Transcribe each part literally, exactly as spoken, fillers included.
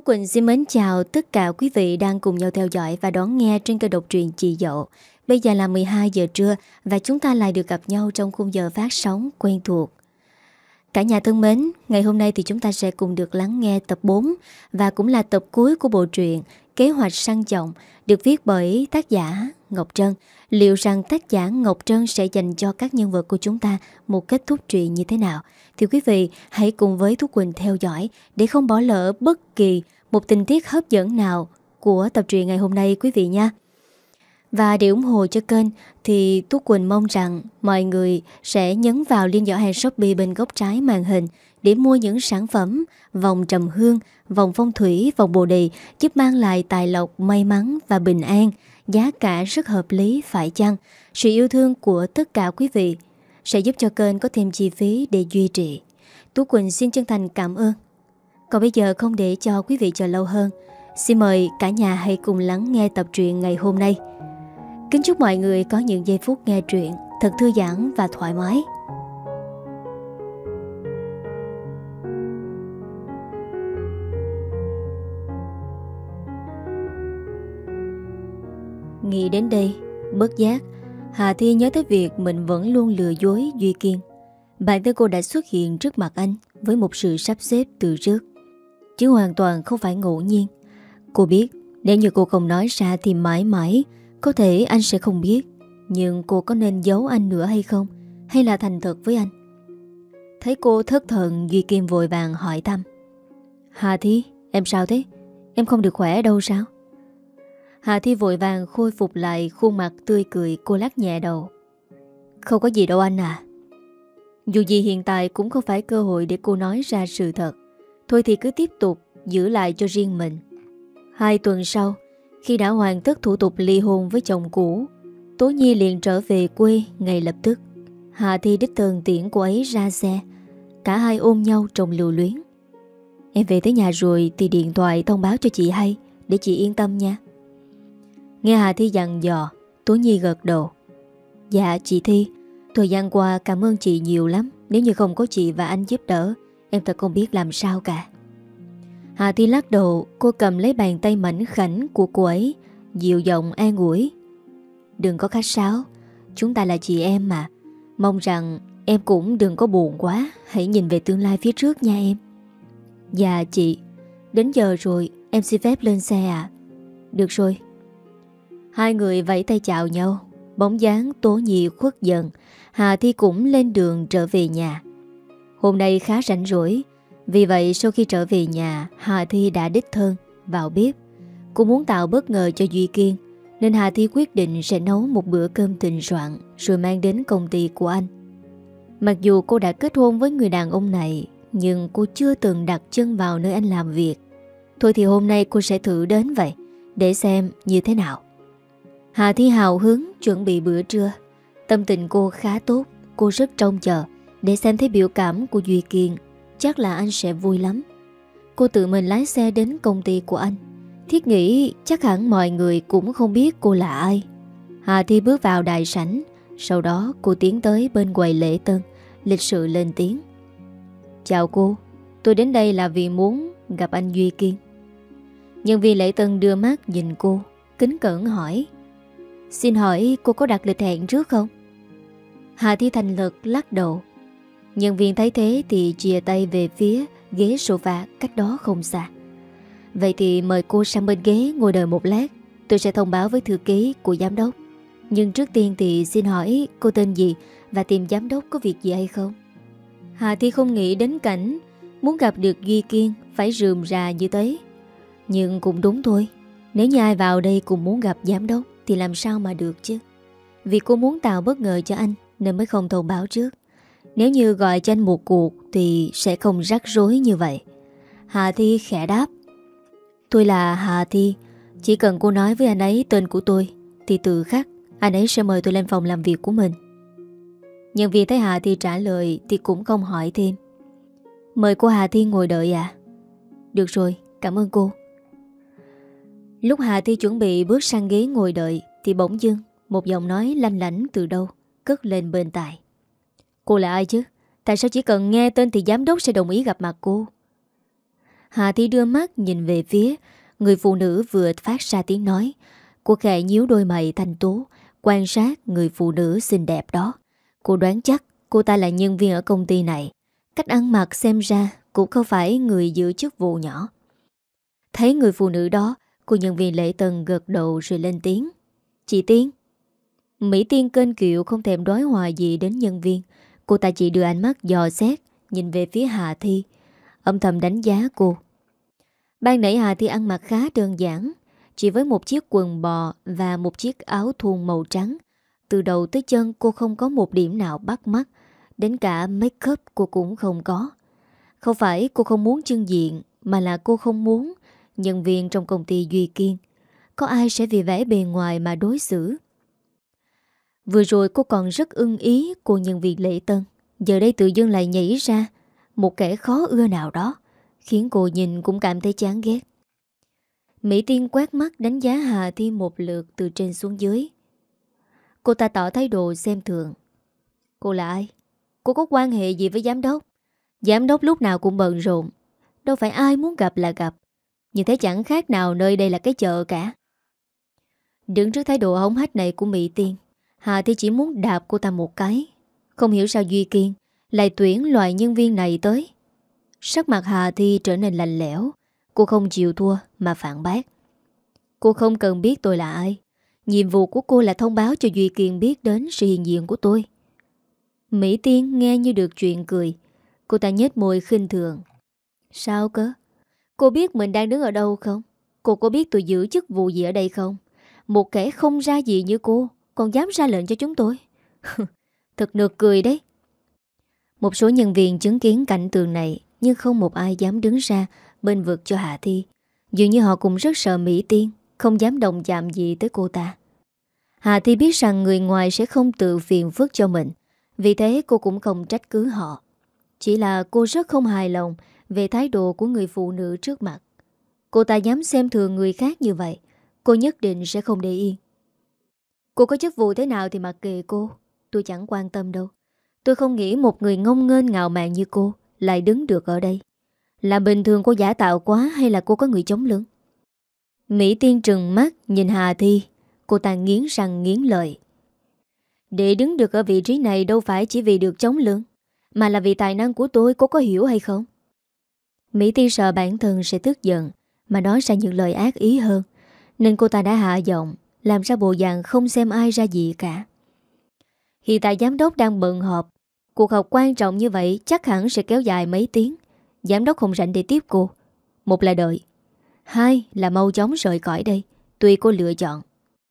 Quỳnh xin mến chào tất cả quý vị đang cùng nhau theo dõi và đón nghe trên kênh độc truyện Chị Dậu. Bây giờ là mười hai giờ trưa và chúng ta lại được gặp nhau trong khung giờ phát sóng quen thuộc. Cả nhà thân mến, ngày hôm nay thì chúng ta sẽ cùng được lắng nghe tập bốn và cũng là tập cuối của bộ truyện Kế hoạch săn chồng được viết bởi tác giả Ngọc Trân. Liệu rằng tác giả Ngọc Trân sẽ dành cho các nhân vật của chúng ta một kết thúc truyện như thế nào? Thì quý vị hãy cùng với Thúc Quỳnh theo dõi để không bỏ lỡ bất kỳ một tình tiết hấp dẫn nào của tập truyện ngày hôm nay quý vị nha. Và để ủng hộ cho kênh thì Tú Quỳnh mong rằng mọi người sẽ nhấn vào link giỏ hàng Shopee bên góc trái màn hình để mua những sản phẩm vòng trầm hương, vòng phong thủy, vòng bồ đề giúp mang lại tài lộc, may mắn và bình an. Giá cả rất hợp lý phải chăng? Sự yêu thương của tất cả quý vị sẽ giúp cho kênh có thêm chi phí để duy trì. Tú Quỳnh xin chân thành cảm ơn. Còn bây giờ không để cho quý vị chờ lâu hơn, xin mời cả nhà hãy cùng lắng nghe tập truyện ngày hôm nay. Kính chúc mọi người có những giây phút nghe truyện thật thư giãn và thoải mái. Nghĩ đến đây, bất giác Hà Thi nhớ tới việc mình vẫn luôn lừa dối Duy Kiên. Bản thân cô đã xuất hiện trước mặt anh với một sự sắp xếp từ trước, chứ hoàn toàn không phải ngẫu nhiên. Cô biết nếu như cô không nói ra thì mãi mãi có thể anh sẽ không biết. Nhưng cô có nên giấu anh nữa hay không, hay là thành thật với anh? Thấy cô thất thần, Duy Kiên vội vàng hỏi thăm: Hà Thi, em sao thế? Em không được khỏe đâu sao? Hà Thi vội vàng khôi phục lại khuôn mặt tươi cười. Cô lắc nhẹ đầu: Không có gì đâu anh à. Dù gì hiện tại cũng không phải cơ hội để cô nói ra sự thật. Thôi thì cứ tiếp tục giữ lại cho riêng mình. Hai tuần sau, khi đã hoàn tất thủ tục ly hôn với chồng cũ, Tố Nhi liền trở về quê ngay lập tức. Hà Thi đích thân tiễn cô ấy ra xe. Cả hai ôm nhau trong lưu luyến. Em về tới nhà rồi thì điện thoại thông báo cho chị hay, để chị yên tâm nha. Nghe Hà Thi dặn dò, Tố Nhi gật đầu: Dạ chị Thi, thời gian qua cảm ơn chị nhiều lắm. Nếu như không có chị và anh giúp đỡ, em thật không biết làm sao cả. Hà Thi lắc đầu. Cô cầm lấy bàn tay mảnh khảnh của cô ấy, dịu giọng an ủi: Đừng có khách sáo, chúng ta là chị em mà. Mong rằng em cũng đừng có buồn quá. Hãy nhìn về tương lai phía trước nha em. Dạ chị, đến giờ rồi, em xin phép lên xe ạ. Được rồi. Hai người vẫy tay chào nhau. Bóng dáng Tố Nhi khuất dần. Hà Thi cũng lên đường trở về nhà. Hôm nay khá rảnh rỗi, vì vậy sau khi trở về nhà, Hà Thi đã đích thân vào bếp. Cô muốn tạo bất ngờ cho Duy Kiên, nên Hà Thi quyết định sẽ nấu một bữa cơm thịnh soạn rồi mang đến công ty của anh. Mặc dù cô đã kết hôn với người đàn ông này, nhưng cô chưa từng đặt chân vào nơi anh làm việc. Thôi thì hôm nay cô sẽ thử đến vậy, để xem như thế nào. Hà Thi hào hứng chuẩn bị bữa trưa. Tâm tình cô khá tốt. Cô rất trông chờ để xem thấy biểu cảm của Duy Kiên. Chắc là anh sẽ vui lắm. Cô tự mình lái xe đến công ty của anh. Thiết nghĩ chắc hẳn mọi người cũng không biết cô là ai. Hà Thi bước vào đại sảnh. Sau đó cô tiến tới bên quầy lễ tân, lịch sự lên tiếng: Chào cô, tôi đến đây là vì muốn gặp anh Duy Kiên. Nhân viên lễ tân đưa mắt nhìn cô, kính cẩn hỏi: Xin hỏi cô có đặt lịch hẹn trước không? Hà Thi thành lực lắc đầu. Nhân viên thấy thế thì chìa tay về phía ghế sofa cách đó không xa. Vậy thì mời cô sang bên ghế ngồi đợi một lát. Tôi sẽ thông báo với thư ký của giám đốc. Nhưng trước tiên thì xin hỏi cô tên gì và tìm giám đốc có việc gì hay không? Hà Thi không nghĩ đến cảnh muốn gặp được Duy Kiên phải rườm rà như thế. Nhưng cũng đúng thôi. Nếu như ai vào đây cũng muốn gặp giám đốc thì làm sao mà được chứ. Vì cô muốn tạo bất ngờ cho anh nên mới không thông báo trước. Nếu như gọi cho anh một cuộc thì sẽ không rắc rối như vậy. Hà Thi khẽ đáp: Tôi là Hà Thi. Chỉ cần cô nói với anh ấy tên của tôi thì tự khắc anh ấy sẽ mời tôi lên phòng làm việc của mình. Nhân viên thấy Hà Thi trả lời thì cũng không hỏi thêm. Mời cô Hà Thi ngồi đợi ạ. À? Được rồi, cảm ơn cô. Lúc Hà Thi chuẩn bị bước sang ghế ngồi đợi thì bỗng dưng một giọng nói lanh lảnh từ đâu cất lên bên tai: Cô là ai chứ? Tại sao chỉ cần nghe tên thì giám đốc sẽ đồng ý gặp mặt cô? Hà Thi đưa mắt nhìn về phía người phụ nữ vừa phát ra tiếng nói. Cô khẽ nhíu đôi mày thanh tú, quan sát người phụ nữ xinh đẹp đó. Cô đoán chắc cô ta là nhân viên ở công ty này. Cách ăn mặc xem ra cũng không phải người giữ chức vụ nhỏ. Thấy người phụ nữ đó, cô nhân viên lễ tân gật đầu rồi lên tiếng. Chị Tiên. Mỹ Tiên kênh kiệu không thèm đối hòa gì đến nhân viên. Cô ta chỉ đưa ánh mắt dò xét, nhìn về phía Hà Thi, âm thầm đánh giá cô. Ban nãy Hà Thi ăn mặc khá đơn giản, chỉ với một chiếc quần bò và một chiếc áo thun màu trắng. Từ đầu tới chân cô không có một điểm nào bắt mắt, đến cả make up cô cũng không có. Không phải cô không muốn trưng diện, mà là cô không muốn nhân viên trong công ty Duy Kiên có ai sẽ vì vẻ bề ngoài mà đối xử. Vừa rồi cô còn rất ưng ý cô nhân viên lễ tân, giờ đây tự dưng lại nhảy ra một kẻ khó ưa nào đó, khiến cô nhìn cũng cảm thấy chán ghét. Mỹ Tiên quét mắt đánh giá Hà Thi một lượt từ trên xuống dưới. Cô ta tỏ thái độ xem thường. Cô là ai? Cô có quan hệ gì với giám đốc? Giám đốc lúc nào cũng bận rộn, đâu phải ai muốn gặp là gặp. Như thế chẳng khác nào nơi đây là cái chợ cả. Đứng trước thái độ hống hách này của Mỹ Tiên, Hà Thi chỉ muốn đạp cô ta một cái. Không hiểu sao Duy Kiên lại tuyển loại nhân viên này tới. Sắc mặt Hà Thi trở nên lạnh lẽo. Cô không chịu thua mà phản bác. Cô không cần biết tôi là ai. Nhiệm vụ của cô là thông báo cho Duy Kiên biết đến sự hiện diện của tôi. Mỹ Tiên nghe như được chuyện cười. Cô ta nhếch môi khinh thường. Sao cơ? Cô biết mình đang đứng ở đâu không? Cô có biết tôi giữ chức vụ gì ở đây không? Một kẻ không ra gì như cô còn dám ra lệnh cho chúng tôi. Thật nực cười đấy. Một số nhân viên chứng kiến cảnh tượng này, nhưng không một ai dám đứng ra bên vực cho Hà Thi. Dường như họ cũng rất sợ Mỹ Tiên, không dám đồng chạm gì tới cô ta. Hà Thi biết rằng người ngoài sẽ không tự phiền phức cho mình, vì thế cô cũng không trách cứ họ. Chỉ là cô rất không hài lòng về thái độ của người phụ nữ trước mặt. Cô ta dám xem thường người khác như vậy, cô nhất định sẽ không để yên. Cô có chức vụ thế nào thì mặc kệ cô, tôi chẳng quan tâm đâu. Tôi không nghĩ một người ngông nghênh ngạo mạn như cô lại đứng được ở đây. Là bình thường cô giả tạo quá hay là cô có người chống lưng? Mỹ Tiên trừng mắt nhìn Hà Thi. Cô ta nghiến răng nghiến lợi. Để đứng được ở vị trí này đâu phải chỉ vì được chống lưng, mà là vì tài năng của tôi, cô có hiểu hay không? Mỹ Tiên sợ bản thân sẽ tức giận mà nói ra những lời ác ý hơn, nên cô ta đã hạ giọng, làm ra bộ dạng không xem ai ra gì cả. Hiện tại giám đốc đang bận họp. Cuộc họp quan trọng như vậy chắc hẳn sẽ kéo dài mấy tiếng. Giám đốc không rảnh để tiếp cô. Một là đợi, hai là mau chóng rời khỏi đây, tùy cô lựa chọn.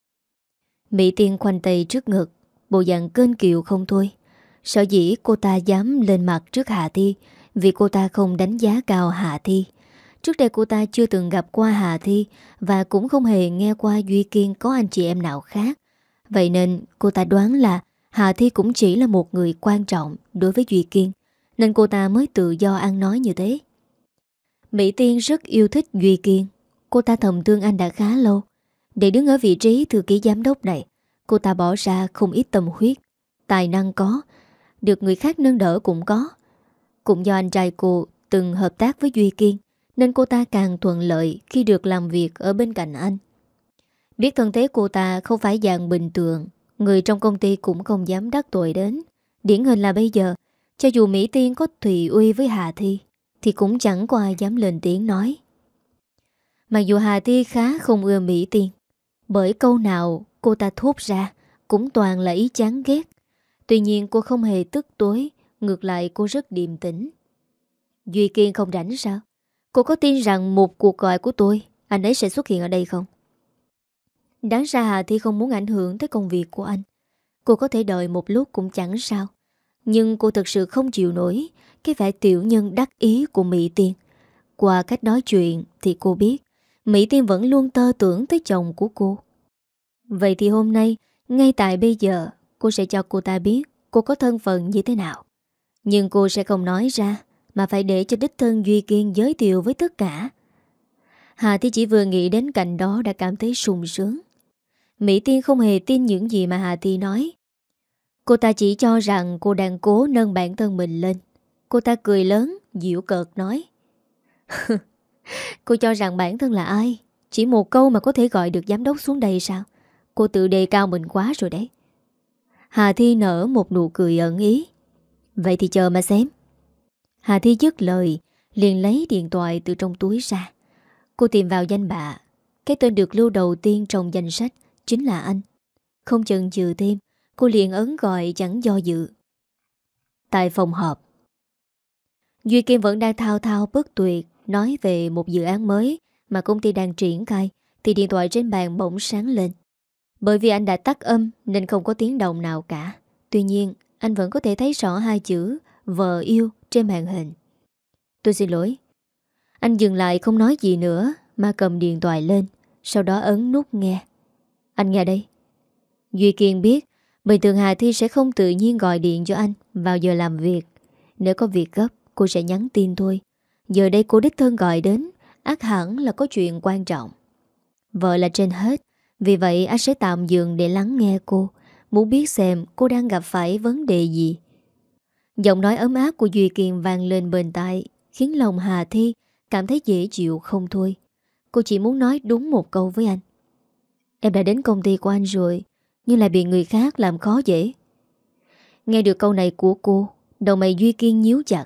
Mỹ Tiên khoanh tay trước ngực, bộ dạng kênh kiệu không thôi. Sở dĩ cô ta dám lên mặt trước Hà Thi vì cô ta không đánh giá cao Hà Thi. Trước đây cô ta chưa từng gặp qua Hà Thi và cũng không hề nghe qua Duy Kiên có anh chị em nào khác. Vậy nên cô ta đoán là Hà Thi cũng chỉ là một người quan trọng đối với Duy Kiên, nên cô ta mới tự do ăn nói như thế. Mỹ Tiên rất yêu thích Duy Kiên. Cô ta thầm thương anh đã khá lâu. Để đứng ở vị trí thư ký giám đốc này, cô ta bỏ ra không ít tâm huyết. Tài năng có, được người khác nâng đỡ cũng có. Cũng do anh trai cô từng hợp tác với Duy Kiên, nên cô ta càng thuận lợi khi được làm việc ở bên cạnh anh. Biết thân thế cô ta không phải dạng bình thường, người trong công ty cũng không dám đắc tội đến. Điển hình là bây giờ, cho dù Mỹ Tiên có thùy uy với Hà Thi thì cũng chẳng có ai dám lên tiếng nói. Mặc dù Hà Thi khá không ưa Mỹ Tiên, bởi câu nào cô ta thốt ra cũng toàn là ý chán ghét. Tuy nhiên cô không hề tức tối, ngược lại cô rất điềm tĩnh. Duy Kiên không rảnh sao? Cô có tin rằng một cuộc gọi của tôi, anh ấy sẽ xuất hiện ở đây không? Đáng ra Hà Thi không muốn ảnh hưởng tới công việc của anh. Cô có thể đợi một lúc cũng chẳng sao. Nhưng cô thực sự không chịu nổi cái vẻ tiểu nhân đắc ý của Mỹ Tiên. Qua cách nói chuyện thì cô biết Mỹ Tiên vẫn luôn tơ tưởng tới chồng của cô. Vậy thì hôm nay, ngay tại bây giờ, cô sẽ cho cô ta biết cô có thân phận như thế nào. Nhưng cô sẽ không nói ra, mà phải để cho đích thân Duy Kiên giới thiệu với tất cả. Hà Thi chỉ vừa nghĩ đến cảnh đó đã cảm thấy sung sướng. Mỹ Tiên không hề tin những gì mà Hà Thi nói. Cô ta chỉ cho rằng cô đang cố nâng bản thân mình lên. Cô ta cười lớn, giễu cợt nói. Cô cho rằng bản thân là ai? Chỉ một câu mà có thể gọi được giám đốc xuống đây sao? Cô tự đề cao mình quá rồi đấy. Hà Thi nở một nụ cười ẩn ý. Vậy thì chờ mà xem. Hà Thi dứt lời, liền lấy điện thoại từ trong túi ra. Cô tìm vào danh bạ. Cái tên được lưu đầu tiên trong danh sách chính là anh. Không chần chừ thêm, cô liền ấn gọi chẳng do dự. Tại phòng họp, Duy Kim vẫn đang thao thao bất tuyệt nói về một dự án mới mà công ty đang triển khai, thì điện thoại trên bàn bỗng sáng lên. Bởi vì anh đã tắt âm nên không có tiếng động nào cả. Tuy nhiên, anh vẫn có thể thấy rõ hai chữ vợ yêu trên màn hình. Tôi xin lỗi. Anh dừng lại không nói gì nữa mà cầm điện thoại lên, sau đó ấn nút nghe. Anh nghe đây. Duy Kiên biết bình thường Hà Thi sẽ không tự nhiên gọi điện cho anh vào giờ làm việc. Nếu có việc gấp, cô sẽ nhắn tin thôi. Giờ đây cô đích thân gọi đến, ắt hẳn là có chuyện quan trọng. Vợ là trên hết, vì vậy anh sẽ tạm dừng để lắng nghe cô, muốn biết xem cô đang gặp phải vấn đề gì. Giọng nói ấm áp của Duy Kiên vang lên bên tai, khiến lòng Hà Thi cảm thấy dễ chịu không thôi. Cô chỉ muốn nói đúng một câu với anh. Em đã đến công ty của anh rồi, nhưng lại bị người khác làm khó dễ. Nghe được câu này của cô, đầu mày Duy Kiên nhíu chặt.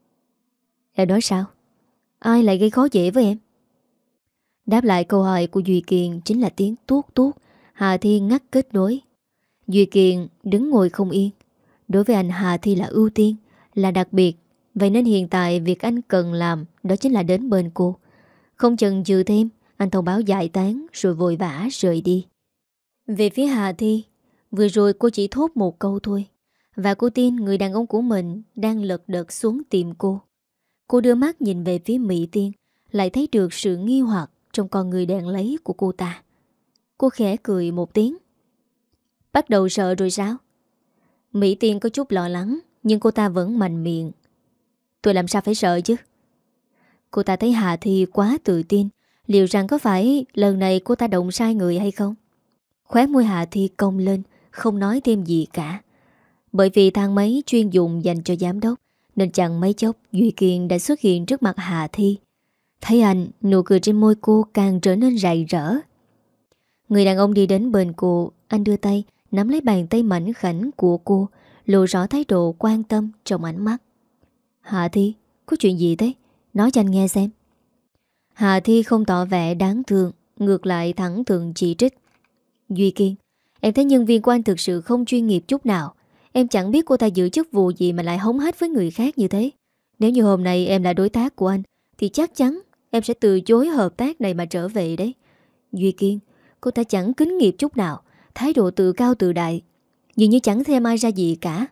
Em nói sao? Ai lại gây khó dễ với em? Đáp lại câu hỏi của Duy Kiên chính là tiếng tuốt tuốt. Hà Thi ngắt kết nối. Duy Kiên đứng ngồi không yên. Đối với anh, Hà Thi là ưu tiên, là đặc biệt. Vậy nên hiện tại việc anh cần làm đó chính là đến bên cô. Không chần chừ thêm, anh thông báo giải tán rồi vội vã rời đi. Về phía Hà Thi, vừa rồi cô chỉ thốt một câu thôi, và cô tin người đàn ông của mình đang lật đật xuống tìm cô. Cô đưa mắt nhìn về phía Mỹ Tiên, lại thấy được sự nghi hoặc trong con người đèn lấy của cô ta. Cô khẽ cười một tiếng. Bắt đầu sợ rồi sao? Mỹ Tiên có chút lo lắng, nhưng cô ta vẫn mạnh miệng. Tôi làm sao phải sợ chứ? Cô ta thấy Hà Thi quá tự tin, liệu rằng có phải lần này cô ta động sai người hay không? Khóe môi Hà Thi cong lên, không nói thêm gì cả. Bởi vì thang máy chuyên dụng dành cho giám đốc, nên chẳng mấy chốc Duy Kiên đã xuất hiện trước mặt Hà Thi. Thấy anh, nụ cười trên môi cô càng trở nên rạng rỡ. Người đàn ông đi đến bên cô, anh đưa tay nắm lấy bàn tay mảnh khảnh của cô, lộ rõ thái độ quan tâm trong ánh mắt. Hà Thi, có chuyện gì thế? Nói cho anh nghe xem. Hà Thi không tỏ vẻ đáng thương, ngược lại thẳng thừng chỉ trích. Duy Kiên, em thấy nhân viên của anh thực sự không chuyên nghiệp chút nào. Em chẳng biết cô ta giữ chức vụ gì mà lại hống hách với người khác như thế. Nếu như hôm nay em là đối tác của anh, thì chắc chắn em sẽ từ chối hợp tác này mà trở về đấy. Duy Kiên, cô ta chẳng kính nghiệp chút nào, thái độ tự cao tự đại, dường như chẳng xem ai ra gì cả.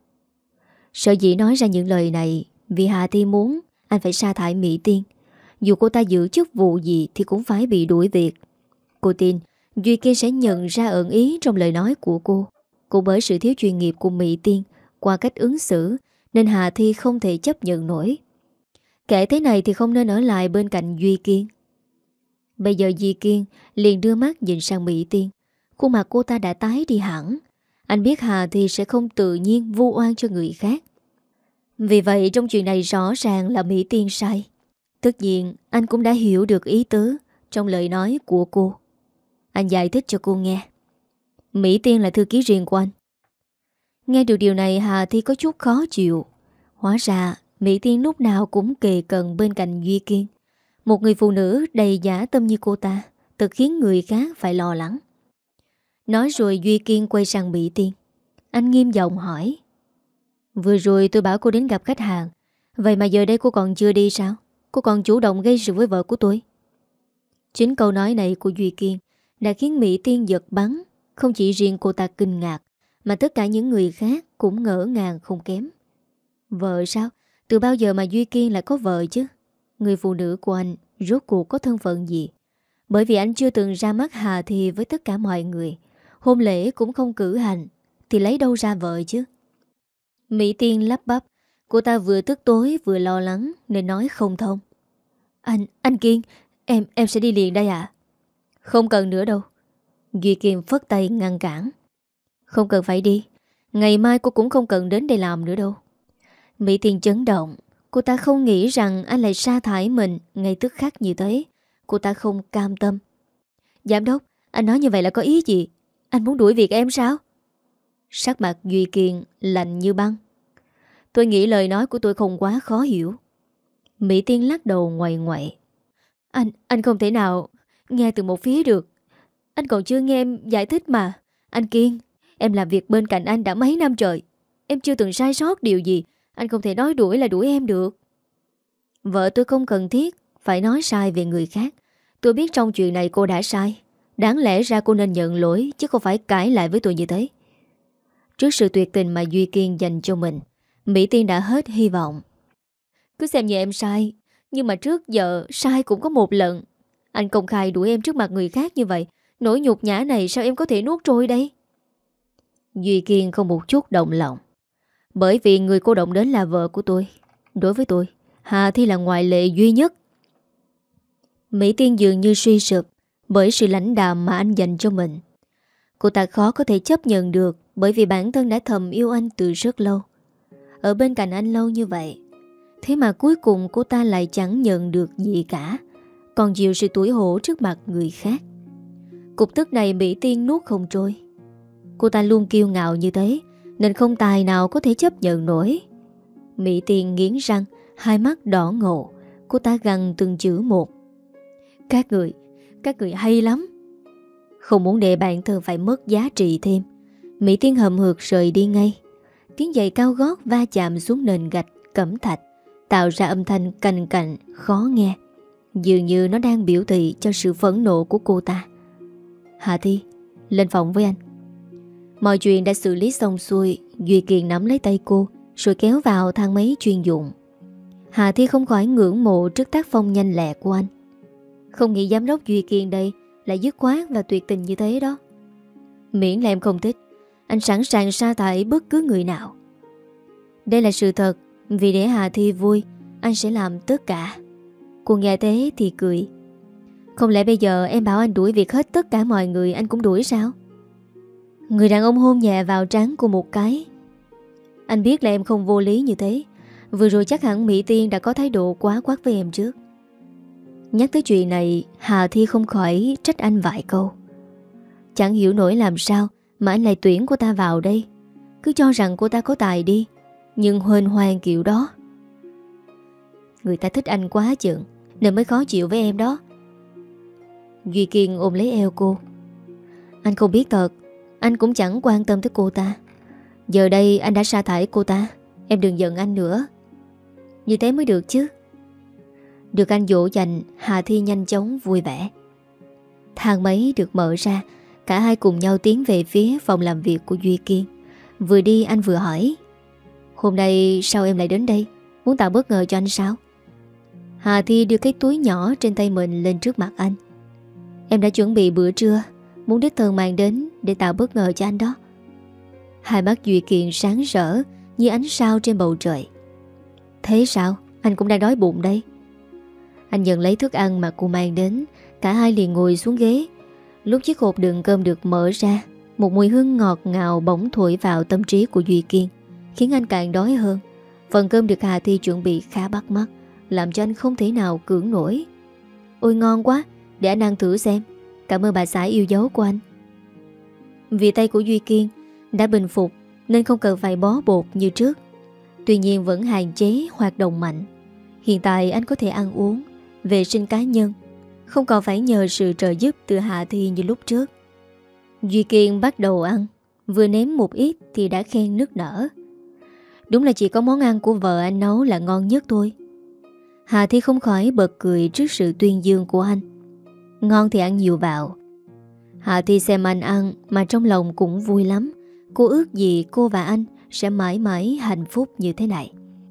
Sợ dĩ nói ra những lời này vì Hà Thi muốn anh phải sa thải Mỹ Tiên. Dù cô ta giữ chức vụ gì thì cũng phải bị đuổi việc. Cô tin Duy Kiên sẽ nhận ra ẩn ý trong lời nói của cô. Cũng bởi sự thiếu chuyên nghiệp của Mỹ Tiên qua cách ứng xử, nên Hà Thi không thể chấp nhận nổi. Kể thế này thì không nên ở lại bên cạnh Duy Kiên. Bây giờ Duy Kiên liền đưa mắt nhìn sang Mỹ Tiên. Khuôn mặt cô ta đã tái đi hẳn. Anh biết Hà Thi sẽ không tự nhiên vu oan cho người khác. Vì vậy trong chuyện này rõ ràng là Mỹ Tiên sai. Tất nhiên anh cũng đã hiểu được ý tứ trong lời nói của cô. Anh giải thích cho cô nghe. Mỹ Tiên là thư ký riêng của anh. Nghe được điều này Hà Thi có chút khó chịu. Hóa ra Mỹ Tiên lúc nào cũng kề cận bên cạnh Duy Kiên. Một người phụ nữ đầy dã tâm như cô ta thật khiến người khác phải lo lắng. Nói rồi Duy Kiên quay sang Mỹ Tiên. Anh nghiêm giọng hỏi. Vừa rồi tôi bảo cô đến gặp khách hàng, vậy mà giờ đây cô còn chưa đi sao? Cô còn chủ động gây sự với vợ của tôi. Chính câu nói này của Duy Kiên đã khiến Mỹ Tiên giật bắn. Không chỉ riêng cô ta kinh ngạc, mà tất cả những người khác cũng ngỡ ngàng không kém. Vợ sao? Từ bao giờ mà Duy Kiên lại có vợ chứ? Người phụ nữ của anh rốt cuộc có thân phận gì? Bởi vì anh chưa từng ra mắt Hà Thi với tất cả mọi người, hôn lễ cũng không cử hành, thì lấy đâu ra vợ chứ? Mỹ Tiên lắp bắp. Cô ta vừa tức tối vừa lo lắng nên nói không thông. Anh, anh Kiên, em, em sẽ đi liền đây ạ. Không cần nữa đâu. Duy Kiên phất tay ngăn cản. Không cần phải đi. Ngày mai cô cũng không cần đến đây làm nữa đâu. Mỹ Tiên chấn động. Cô ta không nghĩ rằng anh lại sa thải mình ngay tức khắc như thế. Cô ta không cam tâm. Giám đốc, anh nói như vậy là có ý gì? Anh muốn đuổi việc em sao? Sắc mặt Duy Kiên lạnh như băng. Tôi nghĩ lời nói của tôi không quá khó hiểu. Mỹ Tiên lắc đầu ngoại ngoại. Anh, anh không thể nào nghe từ một phía được. Anh còn chưa nghe em giải thích mà. Anh Kiên, em làm việc bên cạnh anh đã mấy năm trời. Em chưa từng sai sót điều gì. Anh không thể nói đuổi là đuổi em được. Vợ tôi không cần thiết phải nói sai về người khác. Tôi biết trong chuyện này cô đã sai. Đáng lẽ ra cô nên nhận lỗi, chứ không phải cãi lại với tôi như thế. Trước sự tuyệt tình mà Duy Kiên dành cho mình, Mỹ Tiên đã hết hy vọng. Cứ xem như em sai, nhưng mà trước giờ sai cũng có một lần. Anh công khai đuổi em trước mặt người khác như vậy, nỗi nhục nhã này sao em có thể nuốt trôi đây? Duy Kiên không một chút động lòng. Bởi vì người cô động đến là vợ của tôi. Đối với tôi, Hà Thi là ngoại lệ duy nhất. Mỹ Tiên dường như suy sụp bởi sự lãnh đạm mà anh dành cho mình. Cô ta khó có thể chấp nhận được, bởi vì bản thân đã thầm yêu anh từ rất lâu. Ở bên cạnh anh lâu như vậy, thế mà cuối cùng cô ta lại chẳng nhận được gì cả, còn chịu sự tủi hổ trước mặt người khác. Cục tức này Mỹ Tiên nuốt không trôi. Cô ta luôn kiêu ngạo như thế, nên không tài nào có thể chấp nhận nổi. Mỹ Tiên nghiến răng, hai mắt đỏ ngầu. Cô ta gằn từng chữ một. Các người, các người hay lắm. Không muốn để bản thân phải mất giá trị thêm, Mỹ Tiên hậm hực rời đi ngay. Tiếng giày cao gót va chạm xuống nền gạch cẩm thạch, tạo ra âm thanh cành cạnh khó nghe. Dường như nó đang biểu thị cho sự phẫn nộ của cô ta. Hà Thi, lên phòng với anh. Mọi chuyện đã xử lý xong xuôi. Duy Kiên nắm lấy tay cô rồi kéo vào thang máy chuyên dụng. Hà Thi không khỏi ngưỡng mộ trước tác phong nhanh lẹ của anh. Không nghĩ giám đốc Duy Kiên đây lại dứt khoát và tuyệt tình như thế đó. Miễn là em không thích, anh sẵn sàng sa thải bất cứ người nào. Đây là sự thật. Vì để Hà Thi vui, anh sẽ làm tất cả. Cô nghe thế thì cười. Không lẽ bây giờ em bảo anh đuổi việc hết tất cả mọi người anh cũng đuổi sao? Người đàn ông hôn nhẹ vào trán cô một cái. Anh biết là em không vô lý như thế. Vừa rồi chắc hẳn Mỹ Tiên đã có thái độ quá quát với em trước. Nhắc tới chuyện này, Hà Thi không khỏi trách anh vài câu. Chẳng hiểu nổi làm sao mà anh lại tuyển cô ta vào đây. Cứ cho rằng cô ta có tài đi, nhưng huênh hoang kiểu đó. Người ta thích anh quá chừng nên mới khó chịu với em đó. Duy Kiên ôm lấy eo cô. Anh không biết thật. Anh cũng chẳng quan tâm tới cô ta. Giờ đây anh đã sa thải cô ta. Em đừng giận anh nữa. Như thế mới được chứ. Được anh dỗ dành, Hà Thi nhanh chóng vui vẻ. Thang máy được mở ra. Cả hai cùng nhau tiến về phía phòng làm việc của Duy Kiên. Vừa đi anh vừa hỏi. Hôm nay sao em lại đến đây? Muốn tạo bất ngờ cho anh sao? Hà Thi đưa cái túi nhỏ trên tay mình lên trước mặt anh. Em đã chuẩn bị bữa trưa, muốn đích thân mang đến để tạo bất ngờ cho anh đó. Hai mắt Duy Kiên sáng rỡ như ánh sao trên bầu trời. Thế sao? Anh cũng đang đói bụng đây. Anh nhận lấy thức ăn mà cô mang đến. Cả hai liền ngồi xuống ghế. Lúc chiếc hộp đựng cơm được mở ra, một mùi hương ngọt ngào bỗng thổi vào tâm trí của Duy Kiên, khiến anh càng đói hơn. Phần cơm được Hà Thi chuẩn bị khá bắt mắt, làm cho anh không thể nào cưỡng nổi. Ôi ngon quá, để anh ăn thử xem. Cảm ơn bà xã yêu dấu của anh. Vì tay của Duy Kiên đã bình phục nên không cần phải bó bột như trước. Tuy nhiên vẫn hạn chế hoạt động mạnh. Hiện tại anh có thể ăn uống, vệ sinh cá nhân, không còn phải nhờ sự trợ giúp từ Hà Thi như lúc trước. Duy Kiên bắt đầu ăn, vừa nếm một ít thì đã khen nức nở. Đúng là chỉ có món ăn của vợ anh nấu là ngon nhất thôi. Hà Thi không khỏi bật cười trước sự tuyên dương của anh. Ngon thì ăn nhiều vào. Hà Thi xem anh ăn mà trong lòng cũng vui lắm. Cô ước gì cô và anh sẽ mãi mãi hạnh phúc như thế này.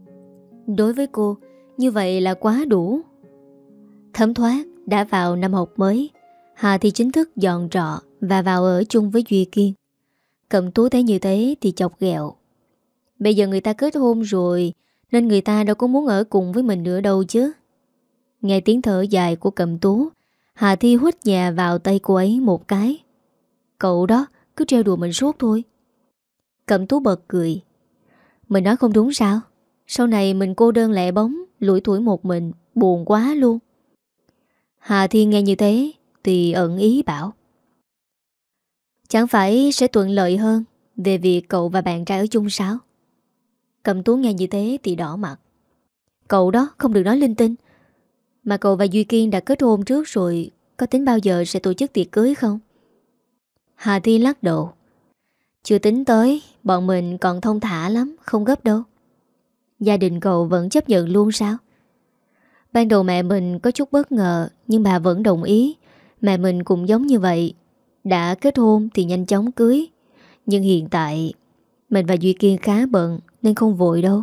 Đối với cô, như vậy là quá đủ. Thấm thoát đã vào năm học mới, Hà Thi chính thức dọn trọ và vào ở chung với Duy Kiên. Cẩm Tú thấy như thế thì chọc ghẹo. Bây giờ người ta kết hôn rồi nên người ta đâu có muốn ở cùng với mình nữa đâu chứ. Nghe tiếng thở dài của Cẩm Tú, Hà Thi hút nhẹ vào tay cô ấy một cái. Cậu đó cứ trêu đùa mình suốt thôi. Cẩm Tú bật cười. Mình nói không đúng sao? Sau này mình cô đơn lẻ bóng, lủi thủi một mình, buồn quá luôn. Hà Thiên nghe như thế thì ẩn ý bảo: Chẳng phải sẽ thuận lợi hơn về việc cậu và bạn trai ở chung sao? Cẩm Tú nghe như thế thì đỏ mặt. Cậu đó không được nói linh tinh. Mà cậu và Duy Kiên đã kết hôn trước rồi, có tính bao giờ sẽ tổ chức tiệc cưới không? Hà Thiên lắc đầu. Chưa tính tới, bọn mình còn thong thả lắm, không gấp đâu. Gia đình cậu vẫn chấp nhận luôn sao? Ban đầu mẹ mình có chút bất ngờ, nhưng bà vẫn đồng ý. Mẹ mình cũng giống như vậy. Đã kết hôn thì nhanh chóng cưới. Nhưng hiện tại mình và Duy Kiên khá bận nên không vội đâu.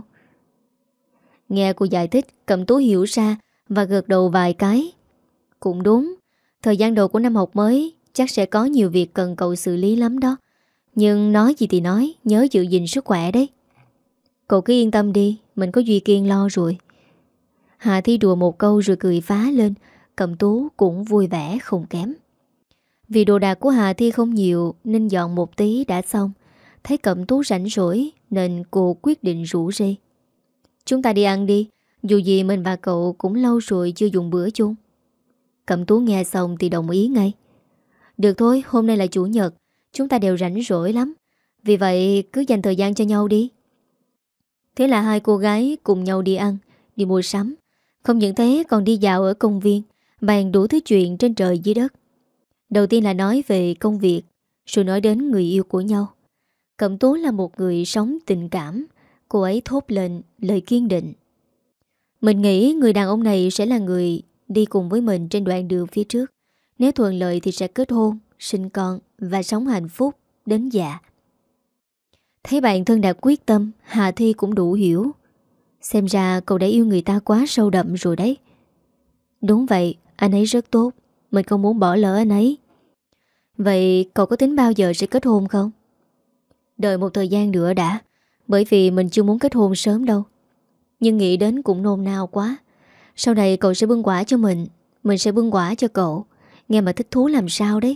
Nghe cô giải thích, Cẩm Tú hiểu ra và gật đầu vài cái. Cũng đúng, thời gian đầu của năm học mới chắc sẽ có nhiều việc cần cậu xử lý lắm đó. Nhưng nói gì thì nói, nhớ giữ gìn sức khỏe đấy. Cậu cứ yên tâm đi, mình có Duy Kiên lo rồi. Hà Thi đùa một câu rồi cười phá lên. Cẩm Tú cũng vui vẻ không kém. Vì đồ đạc của Hà Thi không nhiều nên dọn một tí đã xong. Thấy Cẩm Tú rảnh rỗi nên cô quyết định rủ rê: Chúng ta đi ăn đi, dù gì mình và cậu cũng lâu rồi chưa dùng bữa chung. Cẩm Tú nghe xong thì đồng ý ngay. Được thôi, hôm nay là chủ nhật, chúng ta đều rảnh rỗi lắm. Vì vậy cứ dành thời gian cho nhau đi. Thế là hai cô gái cùng nhau đi ăn, đi mua sắm. Không những thế còn đi dạo ở công viên, bàn đủ thứ chuyện trên trời dưới đất. Đầu tiên là nói về công việc, rồi nói đến người yêu của nhau. Cẩm Tú là một người sống tình cảm. Cô ấy thốt lên lời kiên định: Mình nghĩ người đàn ông này sẽ là người đi cùng với mình trên đoạn đường phía trước. Nếu thuận lợi thì sẽ kết hôn, sinh con và sống hạnh phúc đến già. Thấy bạn thân đã quyết tâm, Hà Thi cũng đủ hiểu. Xem ra cậu đã yêu người ta quá sâu đậm rồi đấy. Đúng vậy, anh ấy rất tốt. Mình không muốn bỏ lỡ anh ấy. Vậy cậu có tính bao giờ sẽ kết hôn không? Đợi một thời gian nữa đã. Bởi vì mình chưa muốn kết hôn sớm đâu. Nhưng nghĩ đến cũng nôn nao quá. Sau này cậu sẽ bưng quả cho mình, mình sẽ bưng quả cho cậu. Nghe mà thích thú làm sao đấy.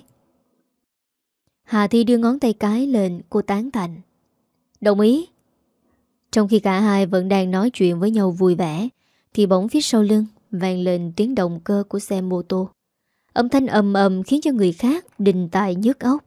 Hà Thi đưa ngón tay cái lên, cô tán thành: Đồng ý. Trong khi cả hai vẫn đang nói chuyện với nhau vui vẻ thì bỗng phía sau lưng vang lên tiếng động cơ của xe mô tô. Âm thanh ầm ầm khiến cho người khác đình tài nhức óc.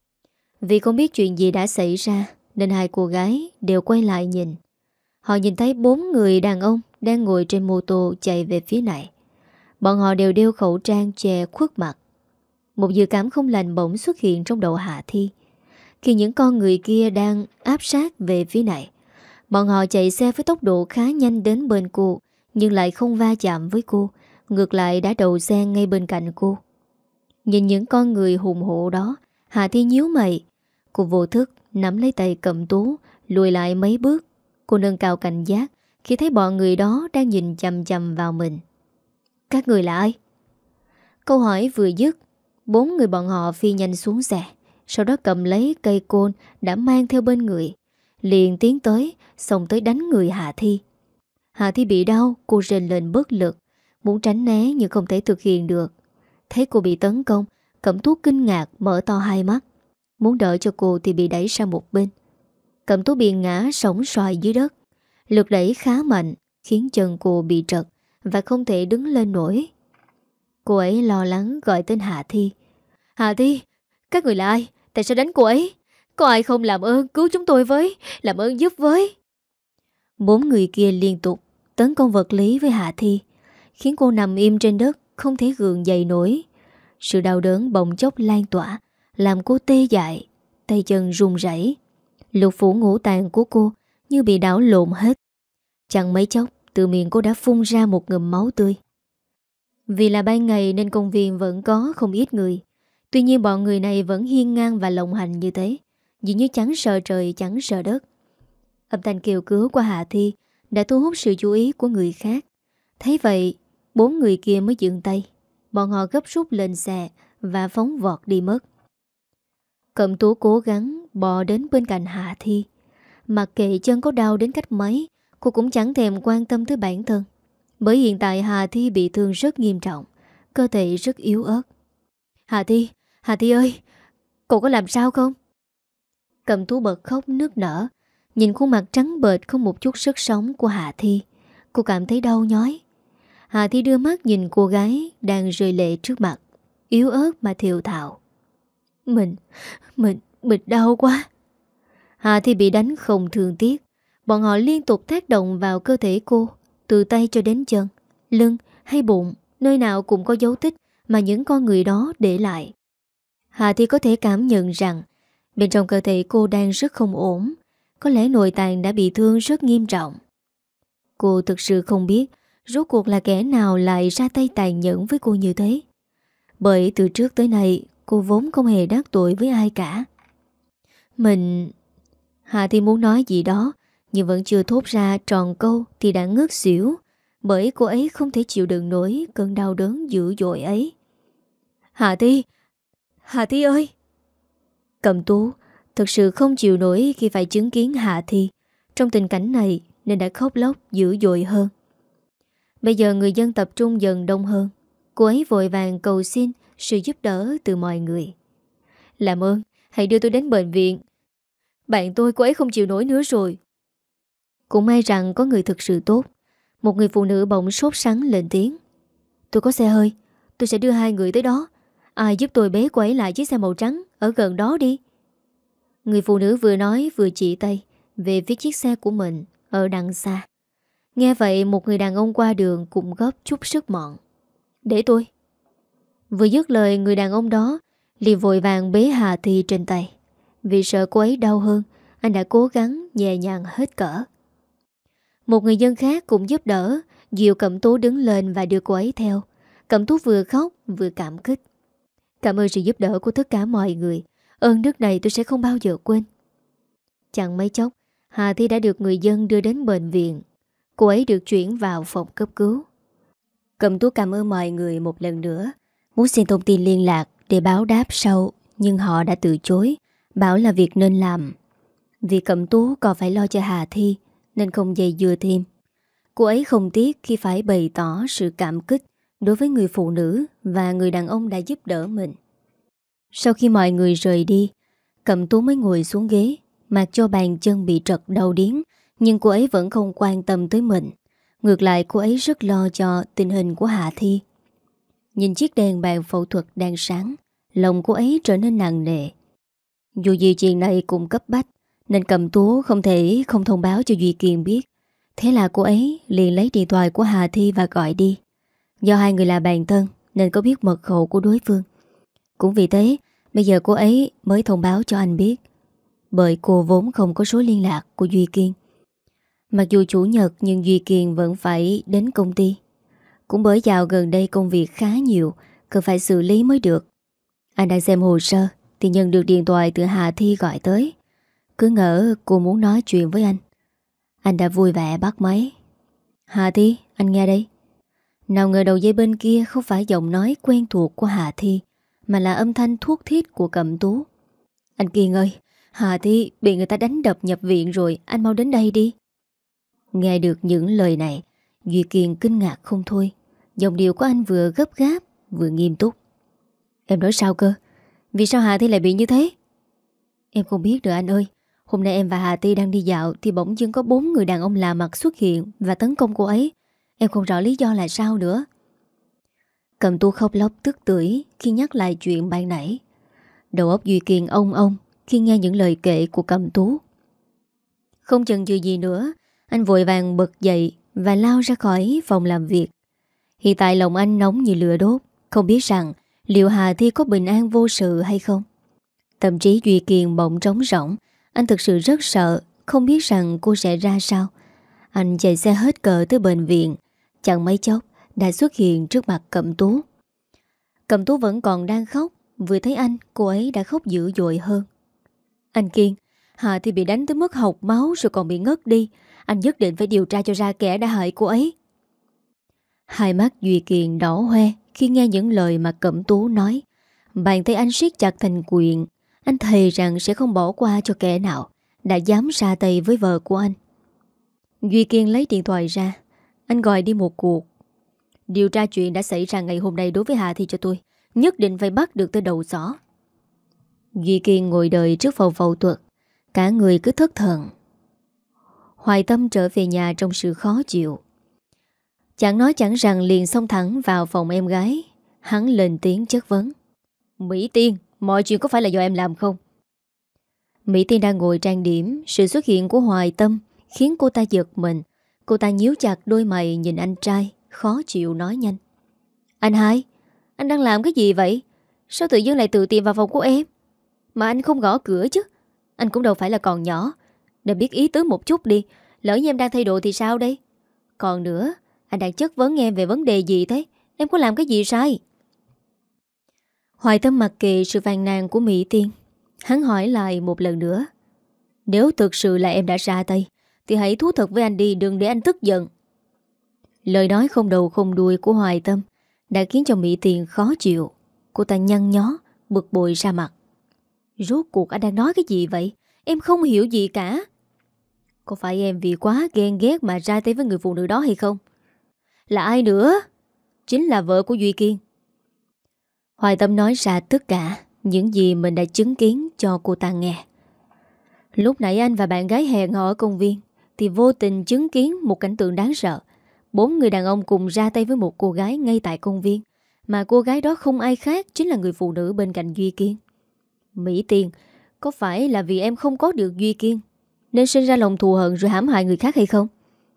Vì không biết chuyện gì đã xảy ra nên hai cô gái đều quay lại nhìn. Họ nhìn thấy bốn người đàn ông đang ngồi trên mô tô chạy về phía này. Bọn họ đều đeo khẩu trang che khuất mặt. Một dự cảm không lành bỗng xuất hiện trong đầu Hạ Thi. Khi những con người kia đang áp sát về phía này, bọn họ chạy xe với tốc độ khá nhanh đến bên cô, nhưng lại không va chạm với cô, ngược lại đã đậu xe ngay bên cạnh cô. Nhìn những con người hùng hổ đó, Hạ Thi nhíu mày. Cô vô thức nắm lấy tay Cẩm Tú, lùi lại mấy bước. Cô nâng cao cảnh giác khi thấy bọn người đó đang nhìn chằm chằm vào mình. Các người là ai? Câu hỏi vừa dứt, bốn người bọn họ phi nhanh xuống xe, sau đó cầm lấy cây côn đã mang theo bên người, liền tiến tới, xông tới đánh người Hạ Thi. Hạ Thi bị đau, cô rên lên bất lực, muốn tránh né nhưng không thể thực hiện được. Thấy cô bị tấn công, Cẩm Tú kinh ngạc mở to hai mắt. Muốn đỡ cho cô thì bị đẩy sang một bên. Cẩm Tú bị ngã sóng xoài dưới đất. Lực đẩy khá mạnh khiến chân cô bị trật và không thể đứng lên nổi. Cô ấy lo lắng gọi tên Hạ Thi. Hạ Thi, các người là ai? Tại sao đánh cô ấy? Có ai không làm ơn cứu chúng tôi với? Làm ơn giúp với. Bốn người kia liên tục tấn công vật lý với Hạ Thi, khiến cô nằm im trên đất, không thể gượng dậy nổi. Sự đau đớn bỗng chốc lan tỏa, làm cô tê dại, tay chân run rẩy. Lục phủ ngũ tạng của cô như bị đảo lộn hết. Chẳng mấy chốc, từ miệng cô đã phun ra một ngụm máu tươi. Vì là ban ngày nên công viên vẫn có không ít người. Tuy nhiên bọn người này vẫn hiên ngang và lộng hành như thế, dường như chẳng sợ trời chẳng sợ đất. Âm thanh kêu cứu của Hạ Thi đã thu hút sự chú ý của người khác. Thấy vậy, bốn người kia mới dừng tay. Bọn họ gấp rút lên xe và phóng vọt đi mất. Cẩm Tú cố gắng bò đến bên cạnh Hạ Thi. Mặc kệ chân có đau đến cách mấy, cô cũng chẳng thèm quan tâm tới bản thân. Bởi hiện tại Hạ Thi bị thương rất nghiêm trọng, cơ thể rất yếu ớt. Hạ Thi, Hạ Thi ơi, cậu có làm sao không? Cẩm Tú bật khóc nức nở. Nhìn khuôn mặt trắng bệch không một chút sức sống của Hà Thi, cô cảm thấy đau nhói. Hà Thi đưa mắt nhìn cô gái đang rơi lệ trước mặt, yếu ớt mà thều thào. Mình, mình, mình đau quá. Hà Thi bị đánh không thương tiếc. Bọn họ liên tục tác động vào cơ thể cô, từ tay cho đến chân, lưng hay bụng, nơi nào cũng có dấu tích mà những con người đó để lại. Hà Thi có thể cảm nhận rằng bên trong cơ thể cô đang rất không ổn. Có lẽ nội tạng đã bị thương rất nghiêm trọng. Cô thực sự không biết rốt cuộc là kẻ nào lại ra tay tàn nhẫn với cô như thế. Bởi từ trước tới nay cô vốn không hề đắc tội với ai cả. Mình... Hà Thi muốn nói gì đó, nhưng vẫn chưa thốt ra tròn câu thì đã ngất xỉu. Bởi cô ấy không thể chịu đựng nổi cơn đau đớn dữ dội ấy. Hà Thi! Hà Thi ơi! Cẩm Tú thực sự không chịu nổi khi phải chứng kiến Hà Thi trong tình cảnh này, nên đã khóc lóc dữ dội hơn. Bây giờ người dân tập trung dần đông hơn. Cô ấy vội vàng cầu xin sự giúp đỡ từ mọi người. Làm ơn, hãy đưa tôi đến bệnh viện. Bạn tôi cô ấy không chịu nổi nữa rồi. Cũng may rằng có người thực sự tốt. Một người phụ nữ bỗng sốt sắng lên tiếng. Tôi có xe hơi, tôi sẽ đưa hai người tới đó. Ai giúp tôi bế cô ấy lại chiếc xe màu trắng ở gần đó đi. Người phụ nữ vừa nói vừa chỉ tay về phía chiếc xe của mình ở đằng xa. Nghe vậy một người đàn ông qua đường cũng góp chút sức mọn. Để tôi. Vừa dứt lời, người đàn ông đó liền vội vàng bế Hà Thi trên tay. Vì sợ cô ấy đau hơn, anh đã cố gắng nhẹ nhàng hết cỡ. Một người dân khác cũng giúp đỡ, dìu Cẩm Tú đứng lên và đưa cô ấy theo. Cẩm Tú vừa khóc vừa cảm kích. Cảm ơn sự giúp đỡ của tất cả mọi người. Ơn đức này tôi sẽ không bao giờ quên. Chẳng mấy chốc, Hà Thi đã được người dân đưa đến bệnh viện. Cô ấy được chuyển vào phòng cấp cứu. Cẩm Tú cảm ơn mọi người một lần nữa, muốn xin thông tin liên lạc để báo đáp sau, nhưng họ đã từ chối, bảo là việc nên làm. Vì Cẩm Tú còn phải lo cho Hà Thi nên không dây dưa thêm. Cô ấy không tiếc khi phải bày tỏ sự cảm kích đối với người phụ nữ và người đàn ông đã giúp đỡ mình. Sau khi mọi người rời đi, Cẩm Tú mới ngồi xuống ghế, mặc cho bàn chân bị trật đau điếng, nhưng cô ấy vẫn không quan tâm tới mình. Ngược lại cô ấy rất lo cho tình hình của Hà Thi. Nhìn chiếc đèn bàn phẫu thuật đang sáng, lòng cô ấy trở nên nặng nề. Dù gì chuyện này cũng cấp bách, nên Cẩm Tú không thể không thông báo cho Duy Kiên biết. Thế là cô ấy liền lấy điện thoại của Hà Thi và gọi đi. Do hai người là bạn thân nên có biết mật khẩu của đối phương. Cũng vì thế bây giờ cô ấy mới thông báo cho anh biết. Bởi cô vốn không có số liên lạc của Duy Kiên. Mặc dù chủ nhật nhưng Duy Kiên vẫn phải đến công ty. Cũng bởi dạo gần đây công việc khá nhiều, cần phải xử lý mới được. Anh đang xem hồ sơ thì nhận được điện thoại từ Hà Thi gọi tới. Cứ ngỡ cô muốn nói chuyện với anh. Anh đã vui vẻ bắt máy. Hà Thi, anh nghe đây. Nào ngờ đầu dây bên kia không phải giọng nói quen thuộc của Hà Thi, mà là âm thanh thuốc thiết của Cẩm Tú. Anh Kiên ơi, Hà Thi bị người ta đánh đập nhập viện rồi, anh mau đến đây đi. Nghe được những lời này, Duy Kiên kinh ngạc không thôi. Giọng điệu của anh vừa gấp gáp vừa nghiêm túc. Em nói sao cơ? Vì sao Hà Thi lại bị như thế? Em không biết nữa anh ơi. Hôm nay em và Hà Thi đang đi dạo thì bỗng dưng có bốn người đàn ông lạ mặt xuất hiện và tấn công cô ấy. Em không rõ lý do là sao nữa. Cẩm Tú khóc lóc tức tưởi khi nhắc lại chuyện ban nãy. Đầu óc Duy Kiên ông ông khi nghe những lời kể của Cẩm Tú. Không chần chừ gì nữa, anh vội vàng bật dậy và lao ra khỏi phòng làm việc. Hiện tại lòng anh nóng như lửa đốt, không biết rằng liệu Hà Thi có bình an vô sự hay không. Tâm trí Duy Kiên bỗng trống rỗng. Anh thực sự rất sợ, không biết rằng cô sẽ ra sao. Anh chạy xe hết cỡ tới bệnh viện, chẳng mấy chốc đã xuất hiện trước mặt Cẩm Tú. Cẩm Tú vẫn còn đang khóc. Vừa thấy anh, cô ấy đã khóc dữ dội hơn. Anh Kiên, Hà Thi bị đánh tới mức hộc máu rồi còn bị ngất đi. Anh nhất định phải điều tra cho ra kẻ đã hại cô ấy. Hai mắt Duy Kiên đỏ hoe khi nghe những lời mà Cẩm Tú nói. Bàn tay anh siết chặt thành quyền. Anh thề rằng sẽ không bỏ qua cho kẻ nào đã dám ra tay với vợ của anh. Duy Kiên lấy điện thoại ra. Anh gọi đi một cuộc. Điều tra chuyện đã xảy ra ngày hôm nay đối với Hà Thi cho tôi. Nhất định phải bắt được tới đầu xỏ. Duy Kiên ngồi đợi trước phòng phẫu thuật. Cả người cứ thất thần. Hoài Tâm trở về nhà trong sự khó chịu. Chẳng nói chẳng rằng liền xông thẳng vào phòng em gái. Hắn lên tiếng chất vấn. Mỹ Tiên, mọi chuyện có phải là do em làm không? Mỹ Tiên đang ngồi trang điểm. Sự xuất hiện của Hoài Tâm khiến cô ta giật mình. Cô ta nhíu chặt đôi mày nhìn anh trai, khó chịu nói nhanh. Anh hai, anh đang làm cái gì vậy? Sao tự dưng lại tự tìm vào phòng của em? Mà anh không gõ cửa chứ. Anh cũng đâu phải là còn nhỏ, nên biết ý tứ một chút đi. Lỡ như em đang thay đồ thì sao đây? Còn nữa, anh đang chất vấn em về vấn đề gì thế? Em có làm cái gì sai? Hoài Tâm mặc kệ sự phàn nàn của Mỹ Tiên. Hắn hỏi lại một lần nữa. Nếu thực sự là em đã ra tay thì hãy thú thật với anh đi, đừng để anh tức giận. Lời nói không đầu không đuôi của Hoài Tâm đã khiến cho Mỹ Tiên khó chịu. Cô ta nhăn nhó, bực bội ra mặt. Rốt cuộc anh đang nói cái gì vậy? Em không hiểu gì cả. Có phải em vì quá ghen ghét mà ra tay với người phụ nữ đó hay không? Là ai nữa? Chính là vợ của Duy Kiên. Hoài Tâm nói ra tất cả những gì mình đã chứng kiến cho cô ta nghe. Lúc nãy anh và bạn gái hẹn hò ở công viên thì vô tình chứng kiến một cảnh tượng đáng sợ. Bốn người đàn ông cùng ra tay với một cô gái ngay tại công viên, mà cô gái đó không ai khác chính là người phụ nữ bên cạnh Duy Kiên. Mỹ Tiên, có phải là vì em không có được Duy Kiên nên sinh ra lòng thù hận rồi hãm hại người khác hay không?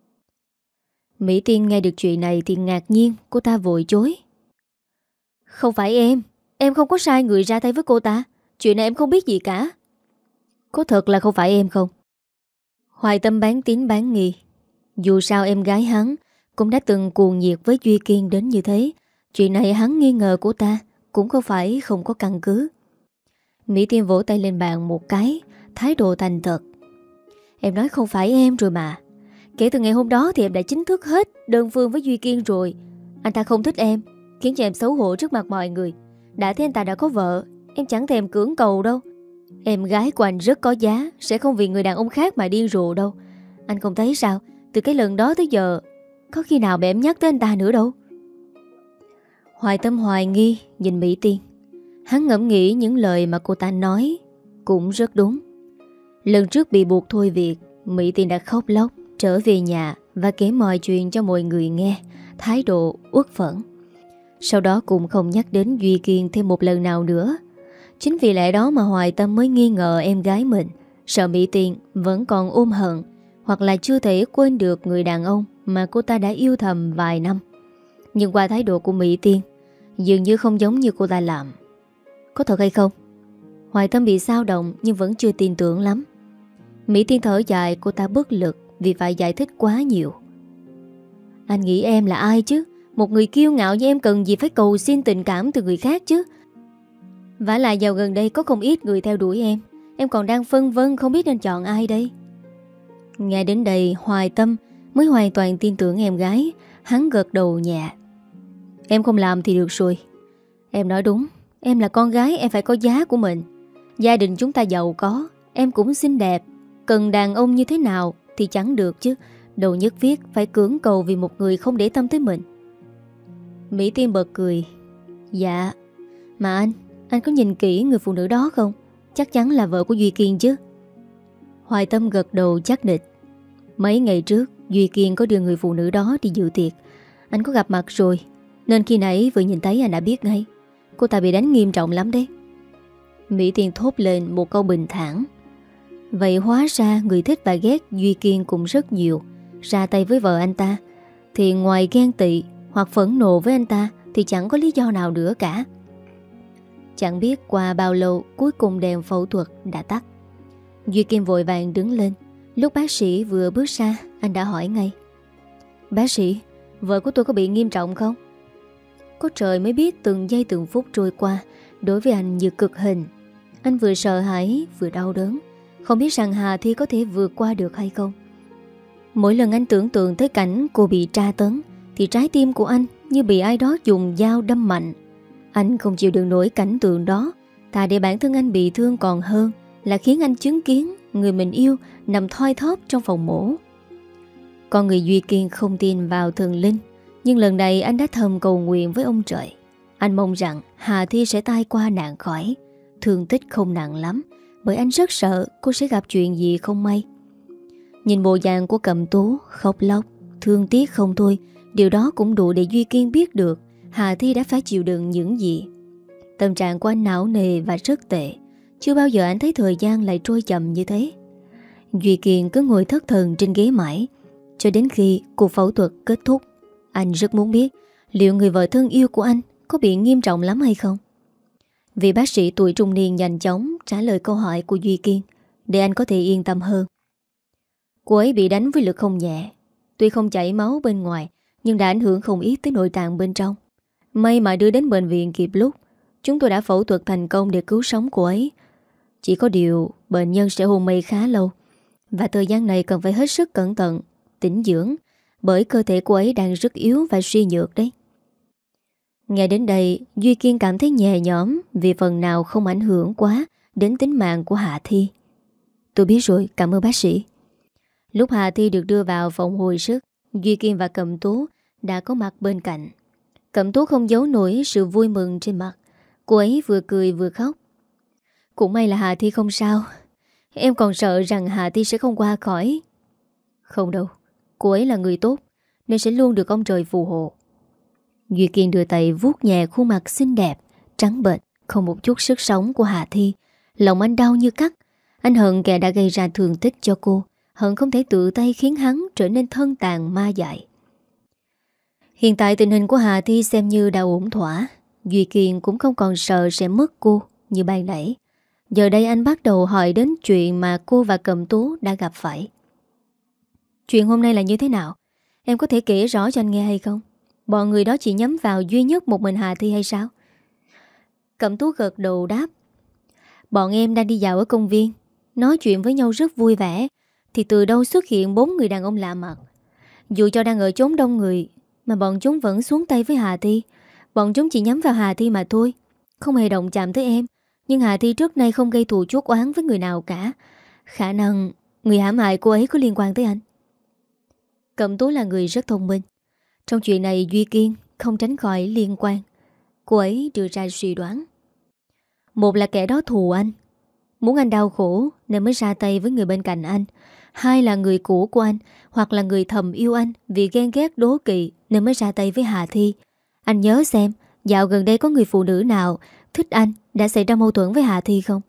Mỹ Tiên nghe được chuyện này thì ngạc nhiên. Cô ta vội chối. Không phải em. Em không có sai người ra tay với cô ta. Chuyện này em không biết gì cả. Có thật là không phải em không? Hoài Tâm bán tín bán nghi. Dù sao em gái hắn cũng đã từng cuồng nhiệt với Duy Kiên đến như thế. Chuyện này hắn nghi ngờ cô ta cũng không phải không có căn cứ. Mỹ Tiên vỗ tay lên bàn một cái, thái độ thành thật. Em nói không phải em rồi mà. Kể từ ngày hôm đó thì em đã chính thức hết đơn phương với Duy Kiên rồi. Anh ta không thích em, khiến cho em xấu hổ trước mặt mọi người. Đã thấy anh ta đã có vợ, em chẳng thèm cưỡng cầu đâu. Em gái của anh rất có giá, sẽ không vì người đàn ông khác mà điên rồ đâu. Anh không thấy sao? Từ cái lần đó tới giờ có khi nào mà em nhắc tới anh ta nữa đâu. Hoài Tâm hoài nghi nhìn Mỹ Tiên. Hắn ngẫm nghĩ những lời mà cô ta nói cũng rất đúng. Lần trước bị buộc thôi việc, Mỹ Tiên đã khóc lóc trở về nhà và kể mọi chuyện cho mọi người nghe, thái độ uất phẫn. Sau đó cũng không nhắc đến Duy Kiên thêm một lần nào nữa. Chính vì lẽ đó mà Hoài Tâm mới nghi ngờ em gái mình, sợ Mỹ Tiên vẫn còn ôm hận, hoặc là chưa thể quên được người đàn ông mà cô ta đã yêu thầm vài năm. Nhưng qua thái độ của Mỹ Tiên, dường như không giống như cô ta làm. Có thật hay không? Hoài Tâm bị xao động nhưng vẫn chưa tin tưởng lắm. Mỹ Tiên thở dài, cô ta bất lực vì phải giải thích quá nhiều. Anh nghĩ em là ai chứ? Một người kiêu ngạo như em cần gì phải cầu xin tình cảm từ người khác chứ? Vả lại dạo gần đây có không ít người theo đuổi em. Em còn đang phân vân không biết nên chọn ai đây. Nghe đến đây Hoài Tâm mới hoàn toàn tin tưởng em gái. Hắn gật đầu nhẹ. Em không làm thì được rồi. Em nói đúng. Em là con gái, em phải có giá của mình. Gia đình chúng ta giàu có, em cũng xinh đẹp. Cần đàn ông như thế nào thì chẳng được chứ. Đâu nhất thiết phải cưỡng cầu vì một người không để tâm tới mình. Mỹ Tiên bật cười. Dạ. Mà anh, anh có nhìn kỹ người phụ nữ đó không? Chắc chắn là vợ của Duy Kiên chứ. Hoài Tâm gật đầu chắc nịch. Mấy ngày trước Duy Kiên có đưa người phụ nữ đó đi dự tiệc. Anh có gặp mặt rồi, nên khi nãy vừa nhìn thấy anh đã biết ngay. Cô ta bị đánh nghiêm trọng lắm đấy. Mỹ Tiên thốt lên một câu bình thản. Vậy hóa ra người thích và ghét Duy Kiên cũng rất nhiều. Ra tay với vợ anh ta thì ngoài ghen tị hoặc phẫn nộ với anh ta thì chẳng có lý do nào nữa cả. Chẳng biết qua bao lâu cuối cùng đèn phẫu thuật đã tắt. Duy Kiên vội vàng đứng lên. Lúc bác sĩ vừa bước ra, anh đã hỏi ngay. Bác sĩ, vợ của tôi có bị nghiêm trọng không? Có trời mới biết từng giây từng phút trôi qua đối với anh như cực hình. Anh vừa sợ hãi vừa đau đớn, không biết rằng Hà Thi có thể vượt qua được hay không. Mỗi lần anh tưởng tượng tới cảnh cô bị tra tấn thì trái tim của anh như bị ai đó dùng dao đâm mạnh. Anh không chịu đựng nổi cảnh tượng đó. Thà để bản thân anh bị thương còn hơn là khiến anh chứng kiến người mình yêu nằm thoi thóp trong phòng mổ. Con người Duy Kiên không tin vào thần linh, nhưng lần này anh đã thầm cầu nguyện với ông trời. Anh mong rằng Hà Thi sẽ tai qua nạn khỏi, thương tích không nặng lắm, bởi anh rất sợ cô sẽ gặp chuyện gì không may. Nhìn bộ dạng của Cẩm Tú khóc lóc, thương tiếc không thôi. Điều đó cũng đủ để Duy Kiên biết được Hà Thi đã phải chịu đựng những gì. Tâm trạng của anh não nề và rất tệ. Chưa bao giờ anh thấy thời gian lại trôi chậm như thế. Duy Kiên cứ ngồi thất thần trên ghế mãi cho đến khi cuộc phẫu thuật kết thúc. Anh rất muốn biết liệu người vợ thân yêu của anh có bị nghiêm trọng lắm hay không. Vị bác sĩ tuổi trung niên nhanh chóng trả lời câu hỏi của Duy Kiên để anh có thể yên tâm hơn. Cô ấy bị đánh với lực không nhẹ. Tuy không chảy máu bên ngoài nhưng đã ảnh hưởng không ít tới nội tạng bên trong. May mà đưa đến bệnh viện kịp lúc. Chúng tôi đã phẫu thuật thành công để cứu sống cô ấy. Chỉ có điều bệnh nhân sẽ hôn mê khá lâu và thời gian này cần phải hết sức cẩn thận, tĩnh dưỡng, bởi cơ thể cô ấy đang rất yếu và suy nhược đấy. Nghe đến đây, Duy Kiên cảm thấy nhẹ nhõm vì phần nào không ảnh hưởng quá đến tính mạng của Hạ Thi. Tôi biết rồi, cảm ơn bác sĩ. Lúc Hạ Thi được đưa vào phòng hồi sức, Duy Kiên và Cẩm Tú đã có mặt bên cạnh. Cẩm Tú không giấu nổi sự vui mừng trên mặt. Cô ấy vừa cười vừa khóc. Cũng may là Hạ Thi không sao. Em còn sợ rằng Hạ Thi sẽ không qua khỏi. Không đâu, cô ấy là người tốt nên sẽ luôn được ông trời phù hộ. Duy Kiên đưa tay vuốt nhẹ khuôn mặt xinh đẹp, trắng bệch, không một chút sức sống của Hạ Thi. Lòng anh đau như cắt. Anh hận kẻ đã gây ra thương tích cho cô, hận không thể tự tay khiến hắn trở nên thân tàn ma dại. Hiện tại tình hình của Hạ Thi xem như đã ổn thỏa. Duy Kiên cũng không còn sợ sẽ mất cô như ban nãy. Giờ đây anh bắt đầu hỏi đến chuyện mà cô và Cẩm Tú đã gặp phải. Chuyện hôm nay là như thế nào? Em có thể kể rõ cho anh nghe hay không? Bọn người đó chỉ nhắm vào duy nhất một mình Hà Thi hay sao? Cẩm Tú gật đầu đáp. Bọn em đang đi dạo ở công viên, nói chuyện với nhau rất vui vẻ, thì từ đâu xuất hiện bốn người đàn ông lạ mặt. Dù cho đang ở chốn đông người mà bọn chúng vẫn xuống tay với Hà Thi. Bọn chúng chỉ nhắm vào Hà Thi mà thôi, không hề động chạm tới em. Nhưng Hà Thi trước nay không gây thù chuốc oán với người nào cả. Khả năng người hãm hại cô ấy có liên quan tới anh. Cẩm Tú là người rất thông minh. Trong chuyện này Duy Kiên không tránh khỏi liên quan. Cô ấy đưa ra suy đoán. Một là kẻ đó thù anh, muốn anh đau khổ nên mới ra tay với người bên cạnh anh. Hai là người cũ của anh, hoặc là người thầm yêu anh vì ghen ghét đố kỵ nên mới ra tay với Hà Thi. Anh nhớ xem, dạo gần đây có người phụ nữ nào thích anh đã xảy ra mâu thuẫn với Hà Thi không?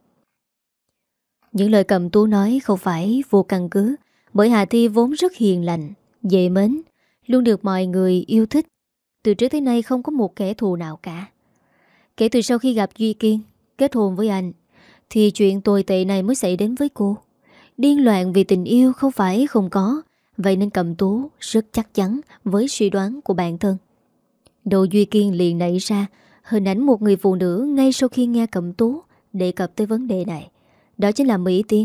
Những lời Cẩm Tú nói không phải vô căn cứ, bởi Hà Thi vốn rất hiền lành, dễ mến, luôn được mọi người yêu thích. Từ trước tới nay không có một kẻ thù nào cả. Kể từ sau khi gặp Duy Kiên, kết hôn với anh, thì chuyện tồi tệ này mới xảy đến với cô. Điên loạn vì tình yêu không phải không có. Vậy nên Cẩm Tú rất chắc chắn với suy đoán của bản thân. Đầu Duy Kiên liền nảy ra hình ảnh một người phụ nữ ngay sau khi nghe Cẩm Tú đề cập tới vấn đề này. Đó chính là Mỹ Tiên.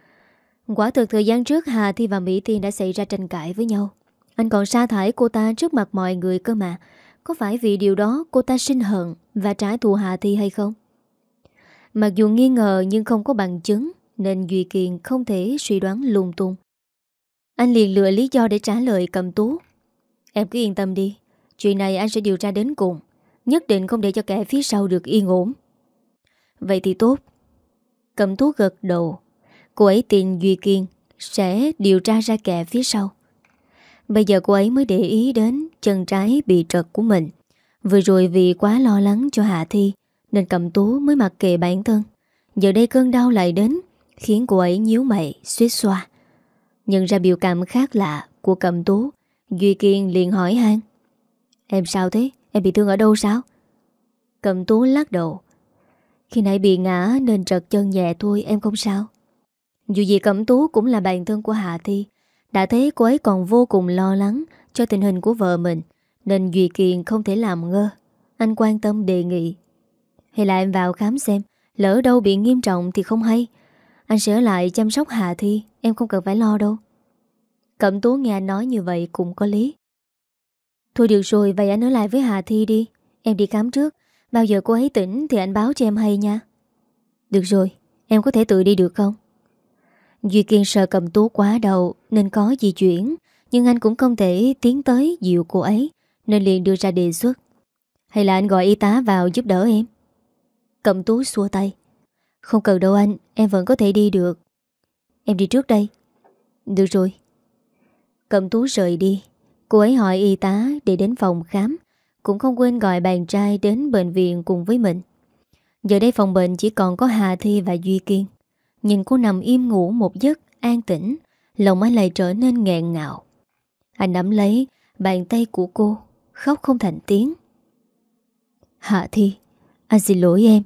Quả thực thời gian trước Hà Thi và Mỹ Tiên đã xảy ra tranh cãi với nhau. Anh còn sa thải cô ta trước mặt mọi người cơ mà. Có phải vì điều đó cô ta sinh hận và trả thù Hà Thi hay không? Mặc dù nghi ngờ nhưng không có bằng chứng, nên Duy Kiên không thể suy đoán lung tung. Anh liền lựa lý do để trả lời Cẩm Tú. Em cứ yên tâm đi, chuyện này anh sẽ điều tra đến cùng, nhất định không để cho kẻ phía sau được yên ổn. Vậy thì tốt. Cẩm Tú gật đầu. Cô ấy tin Duy Kiên sẽ điều tra ra kẻ phía sau. Bây giờ cô ấy mới để ý đến chân trái bị trật của mình. Vừa rồi vì quá lo lắng cho Hạ Thi nên Cẩm Tú mới mặc kệ bản thân. Giờ đây cơn đau lại đến, khiến cô ấy nhíu mày suýt xoa. Nhận ra biểu cảm khác lạ của Cẩm Tú, Duy Kiên liền hỏi han. Em sao thế? Em bị thương ở đâu sao? Cẩm Tú lắc đầu. Khi nãy bị ngã nên trật chân nhẹ thôi, em không sao. Dù gì Cẩm Tú cũng là bạn thân của Hạ Thi. Đã thấy cô ấy còn vô cùng lo lắng cho tình hình của vợ mình, nên Duy Kiên không thể làm ngơ. Anh quan tâm đề nghị. Hay là em vào khám xem, lỡ đâu bị nghiêm trọng thì không hay. Anh sẽ ở lại chăm sóc Hạ Thi, em không cần phải lo đâu. Cẩm Tú nghe anh nói như vậy cũng có lý. Thôi được rồi, vậy anh ở lại với Hạ Thi đi. Em đi khám trước, bao giờ cô ấy tỉnh thì anh báo cho em hay nha. Được rồi, em có thể tự đi được không? Duy Kiên sợ Cẩm Tú quá đầu nên có di chuyển, nhưng anh cũng không thể tiến tới dịu cô ấy, nên liền đưa ra đề xuất. Hay là anh gọi y tá vào giúp đỡ em? Cẩm Tú xua tay. Không cần đâu anh, em vẫn có thể đi được. Em đi trước đây. Được rồi, Cẩm Tú rời đi. Cô ấy hỏi y tá để đến phòng khám, cũng không quên gọi bạn trai đến bệnh viện cùng với mình. Giờ đây phòng bệnh chỉ còn có Hà Thi và Duy Kiên. Nhìn cô nằm im ngủ một giấc an tĩnh, lòng anh lại trở nên nghẹn ngào. Anh nắm lấy bàn tay của cô, khóc không thành tiếng. Hà Thi, anh xin lỗi em.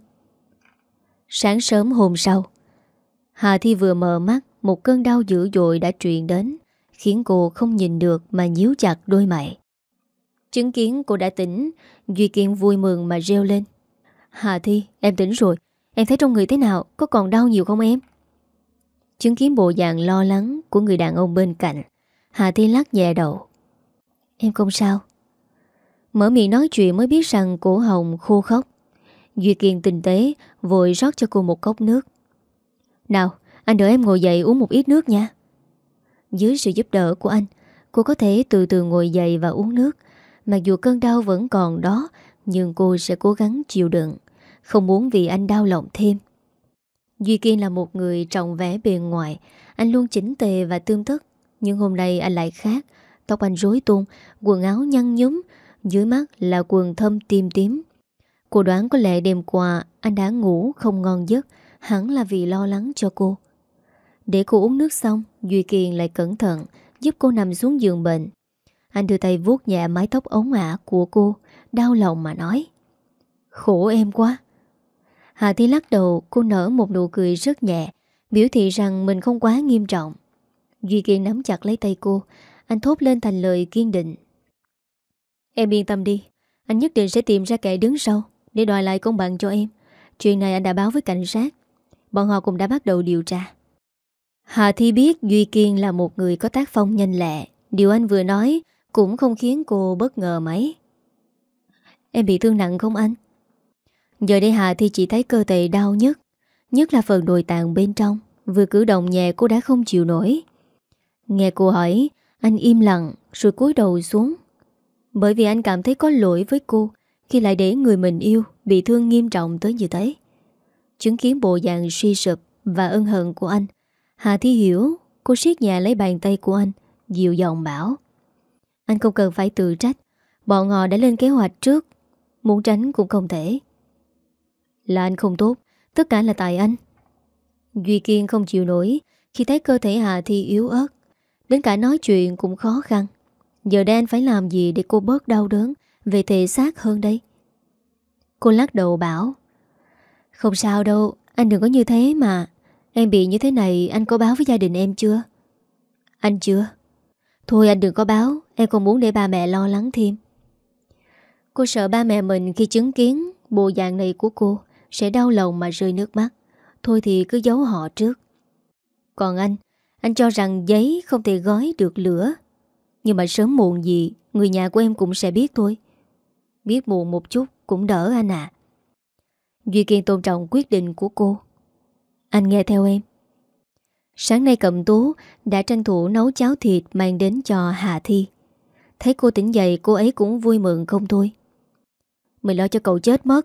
Sáng sớm hôm sau, Hà Thi vừa mở mắt, một cơn đau dữ dội đã truyền đến, khiến cô không nhìn được mà nhíu chặt đôi mày. Chứng kiến cô đã tỉnh, Duy Kiên vui mừng mà reo lên. Hà Thi, em tỉnh rồi. Em thấy trong người thế nào? Có còn đau nhiều không em? Chứng kiến bộ dạng lo lắng của người đàn ông bên cạnh, Hà Thi lắc nhẹ đầu. Em không sao. Mở miệng nói chuyện mới biết rằng cổ họng khô khốc. Duy Kiên tinh tế vội rót cho cô một cốc nước. Nào, anh đợi em ngồi dậy uống một ít nước nha. Dưới sự giúp đỡ của anh, cô có thể từ từ ngồi dậy và uống nước. Mặc dù cơn đau vẫn còn đó, nhưng cô sẽ cố gắng chịu đựng, không muốn vì anh đau lòng thêm. Duy Kiên là một người trọng vẻ bề ngoài. Anh luôn chỉnh tề và tươm tất. Nhưng hôm nay anh lại khác. Tóc anh rối tung, quần áo nhăn nhúm, dưới mắt là quần thâm tím tím. Cô đoán có lẽ đêm qua anh đã ngủ không ngon giấc, hẳn là vì lo lắng cho cô. Để cô uống nước xong, Duy Kiên lại cẩn thận giúp cô nằm xuống giường bệnh. Anh đưa tay vuốt nhẹ mái tóc ống ả của cô, đau lòng mà nói. Khổ em quá. Hà Thi lắc đầu, cô nở một nụ cười rất nhẹ, biểu thị rằng mình không quá nghiêm trọng. Duy Kiên nắm chặt lấy tay cô, anh thốt lên thành lời kiên định. Em yên tâm đi, anh nhất định sẽ tìm ra kẻ đứng sau để đòi lại công bằng cho em. Chuyện này anh đã báo với cảnh sát, bọn họ cũng đã bắt đầu điều tra. Hà Thi biết Duy Kiên là một người có tác phong nhanh lẹ. Điều anh vừa nói cũng không khiến cô bất ngờ mấy. Em bị thương nặng không anh? Giờ đây Hà Thi chỉ thấy cơ thể đau nhất, nhất là phần nội tạng bên trong. Vừa cử động nhẹ cô đã không chịu nổi. Nghe cô hỏi, anh im lặng rồi cúi đầu xuống. Bởi vì anh cảm thấy có lỗi với cô khi lại để người mình yêu bị thương nghiêm trọng tới như thế. Chứng kiến bộ dạng suy sụp và ân hận của anh, Hà Thi hiểu. Cô siết nhẹ lấy bàn tay của anh, dịu giọng bảo. Anh không cần phải tự trách. Bọn họ đã lên kế hoạch trước, muốn tránh cũng không thể. Là anh không tốt, tất cả là tại anh. Duy Kiên không chịu nổi khi thấy cơ thể Hà Thi yếu ớt, đến cả nói chuyện cũng khó khăn. Giờ đây anh phải làm gì để cô bớt đau đớn về thể xác hơn đây? Cô lắc đầu bảo. Không sao đâu, anh đừng có như thế mà. Em bị như thế này anh có báo với gia đình em chưa? Anh chưa. Thôi anh đừng có báo, em không muốn để ba mẹ lo lắng thêm. Cô sợ ba mẹ mình khi chứng kiến bộ dạng này của cô sẽ đau lòng mà rơi nước mắt. Thôi thì cứ giấu họ trước. Còn anh, anh cho rằng giấy không thể gói được lửa. Nhưng mà sớm muộn gì người nhà của em cũng sẽ biết thôi. Biết muộn một chút cũng đỡ anh à. Duy Kiên tôn trọng quyết định của cô. Anh nghe theo em. Sáng nay Cẩm Tú đã tranh thủ nấu cháo thịt mang đến cho Hà Thi. Thấy cô tỉnh dậy, cô ấy cũng vui mừng không thôi. Mình lo cho cậu chết mất.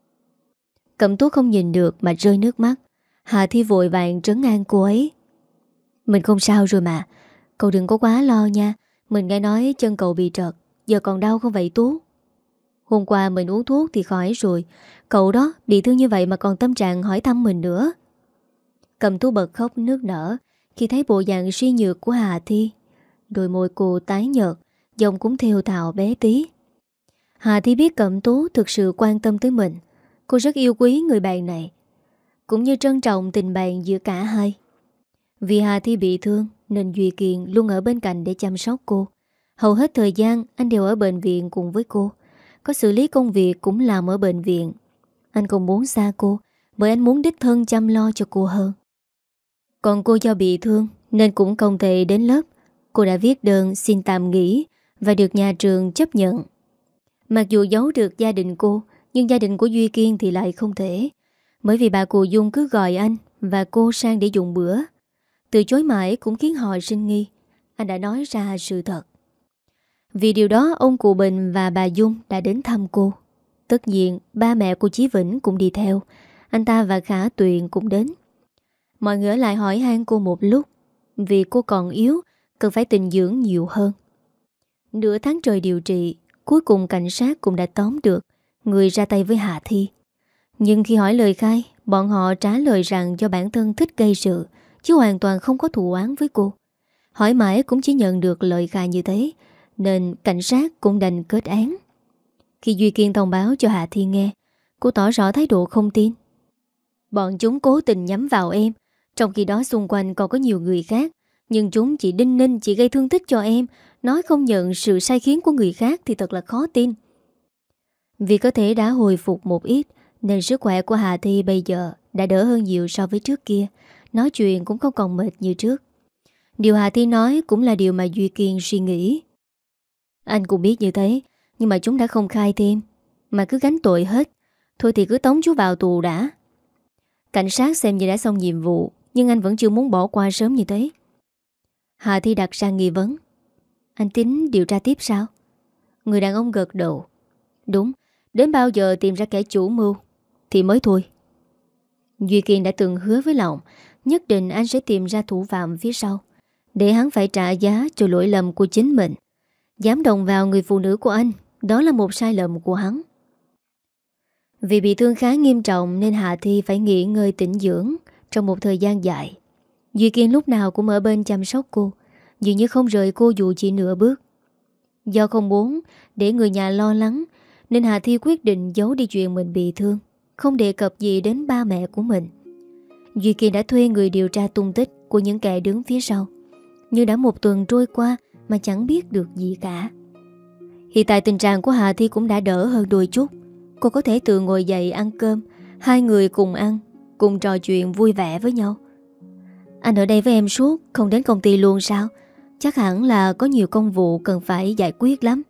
Cẩm Tú không nhìn được mà rơi nước mắt. Hà Thi vội vàng trấn an cô ấy. Mình không sao rồi mà, cậu đừng có quá lo nha. Mình nghe nói chân cậu bị trật, giờ còn đau không vậy Tú? Hôm qua mình uống thuốc thì khỏi rồi. Cậu đó bị thương như vậy mà còn tâm trạng hỏi thăm mình nữa. Cẩm Tú bật khóc nước nở khi thấy bộ dạng suy nhược của Hà Thi. Đôi môi cô tái nhợt, giọng cũng thều thào bé tí. Hà Thi biết Cẩm Tú thực sự quan tâm tới mình. Cô rất yêu quý người bạn này, cũng như trân trọng tình bạn giữa cả hai. Vì Hà Thi bị thương nên Duy Kiên luôn ở bên cạnh để chăm sóc cô. Hầu hết thời gian anh đều ở bệnh viện cùng với cô. Có xử lý công việc cũng làm ở bệnh viện. Anh không muốn xa cô, bởi anh muốn đích thân chăm lo cho cô hơn. Còn cô do bị thương nên cũng không thể đến lớp. Cô đã viết đơn xin tạm nghỉ và được nhà trường chấp nhận. Mặc dù giấu được gia đình cô, nhưng gia đình của Duy Kiên thì lại không thể. Bởi vì bà cụ Dung cứ gọi anh và cô sang để dùng bữa. Từ chối mãi cũng khiến họ sinh nghi. Anh đã nói ra sự thật. Vì điều đó ông cụ Bình và bà Dung đã đến thăm cô. Tất nhiên ba mẹ cô Chí Vĩnh cũng đi theo. Anh ta và Khả Tuyền cũng đến. Mọi người lại hỏi han cô một lúc. Vì cô còn yếu, cần phải tịnh dưỡng nhiều hơn. Nửa tháng trời điều trị, cuối cùng cảnh sát cũng đã tóm được người ra tay với Hà Thi. Nhưng khi hỏi lời khai, bọn họ trả lời rằng do bản thân thích gây sự, chứ hoàn toàn không có thù oán với cô. Hỏi mãi cũng chỉ nhận được lời khai như thế, nên cảnh sát cũng đành kết án. Khi Duy Kiên thông báo cho Hà Thi nghe, cô tỏ rõ thái độ không tin. Bọn chúng cố tình nhắm vào em, trong khi đó xung quanh còn có nhiều người khác, nhưng chúng chỉ đinh ninh chỉ gây thương tích cho em. Nói không nhận sự sai khiến của người khác thì thật là khó tin. Vì có thể đã hồi phục một ít, nên sức khỏe của Hà Thi bây giờ đã đỡ hơn nhiều so với trước kia. Nói chuyện cũng không còn mệt như trước. Điều Hà Thi nói cũng là điều mà Duy Kiên suy nghĩ. Anh cũng biết như thế, nhưng mà chúng đã không khai thêm, mà cứ gánh tội hết. Thôi thì cứ tống chú vào tù đã. Cảnh sát xem như đã xong nhiệm vụ, nhưng anh vẫn chưa muốn bỏ qua sớm như thế. Hà Thi đặt ra nghi vấn. Anh tính điều tra tiếp sao? Người đàn ông gật đầu. Đúng, đến bao giờ tìm ra kẻ chủ mưu thì mới thôi. Duy Kiên đã từng hứa với Lòng, nhất định anh sẽ tìm ra thủ phạm phía sau, để hắn phải trả giá cho lỗi lầm của chính mình. Dám động vào người phụ nữ của anh, đó là một sai lầm của hắn. Vì bị thương khá nghiêm trọng nên Hà Thi phải nghỉ ngơi tĩnh dưỡng trong một thời gian dài. Duy Kiên lúc nào cũng ở bên chăm sóc cô, dường như không rời cô dù chỉ nửa bước. Do không muốn để người nhà lo lắng, nên Hà Thi quyết định giấu đi chuyện mình bị thương, không đề cập gì đến ba mẹ của mình. Duy Kiên đã thuê người điều tra tung tích của những kẻ đứng phía sau, nhưng đã một tuần trôi qua mà chẳng biết được gì cả. Hiện tại tình trạng của Hà Thi cũng đã đỡ hơn đôi chút. Cô có thể tự ngồi dậy ăn cơm, hai người cùng ăn, cùng trò chuyện vui vẻ với nhau. Anh ở đây với em suốt, không đến công ty luôn sao? Chắc hẳn là có nhiều công vụ cần phải giải quyết lắm.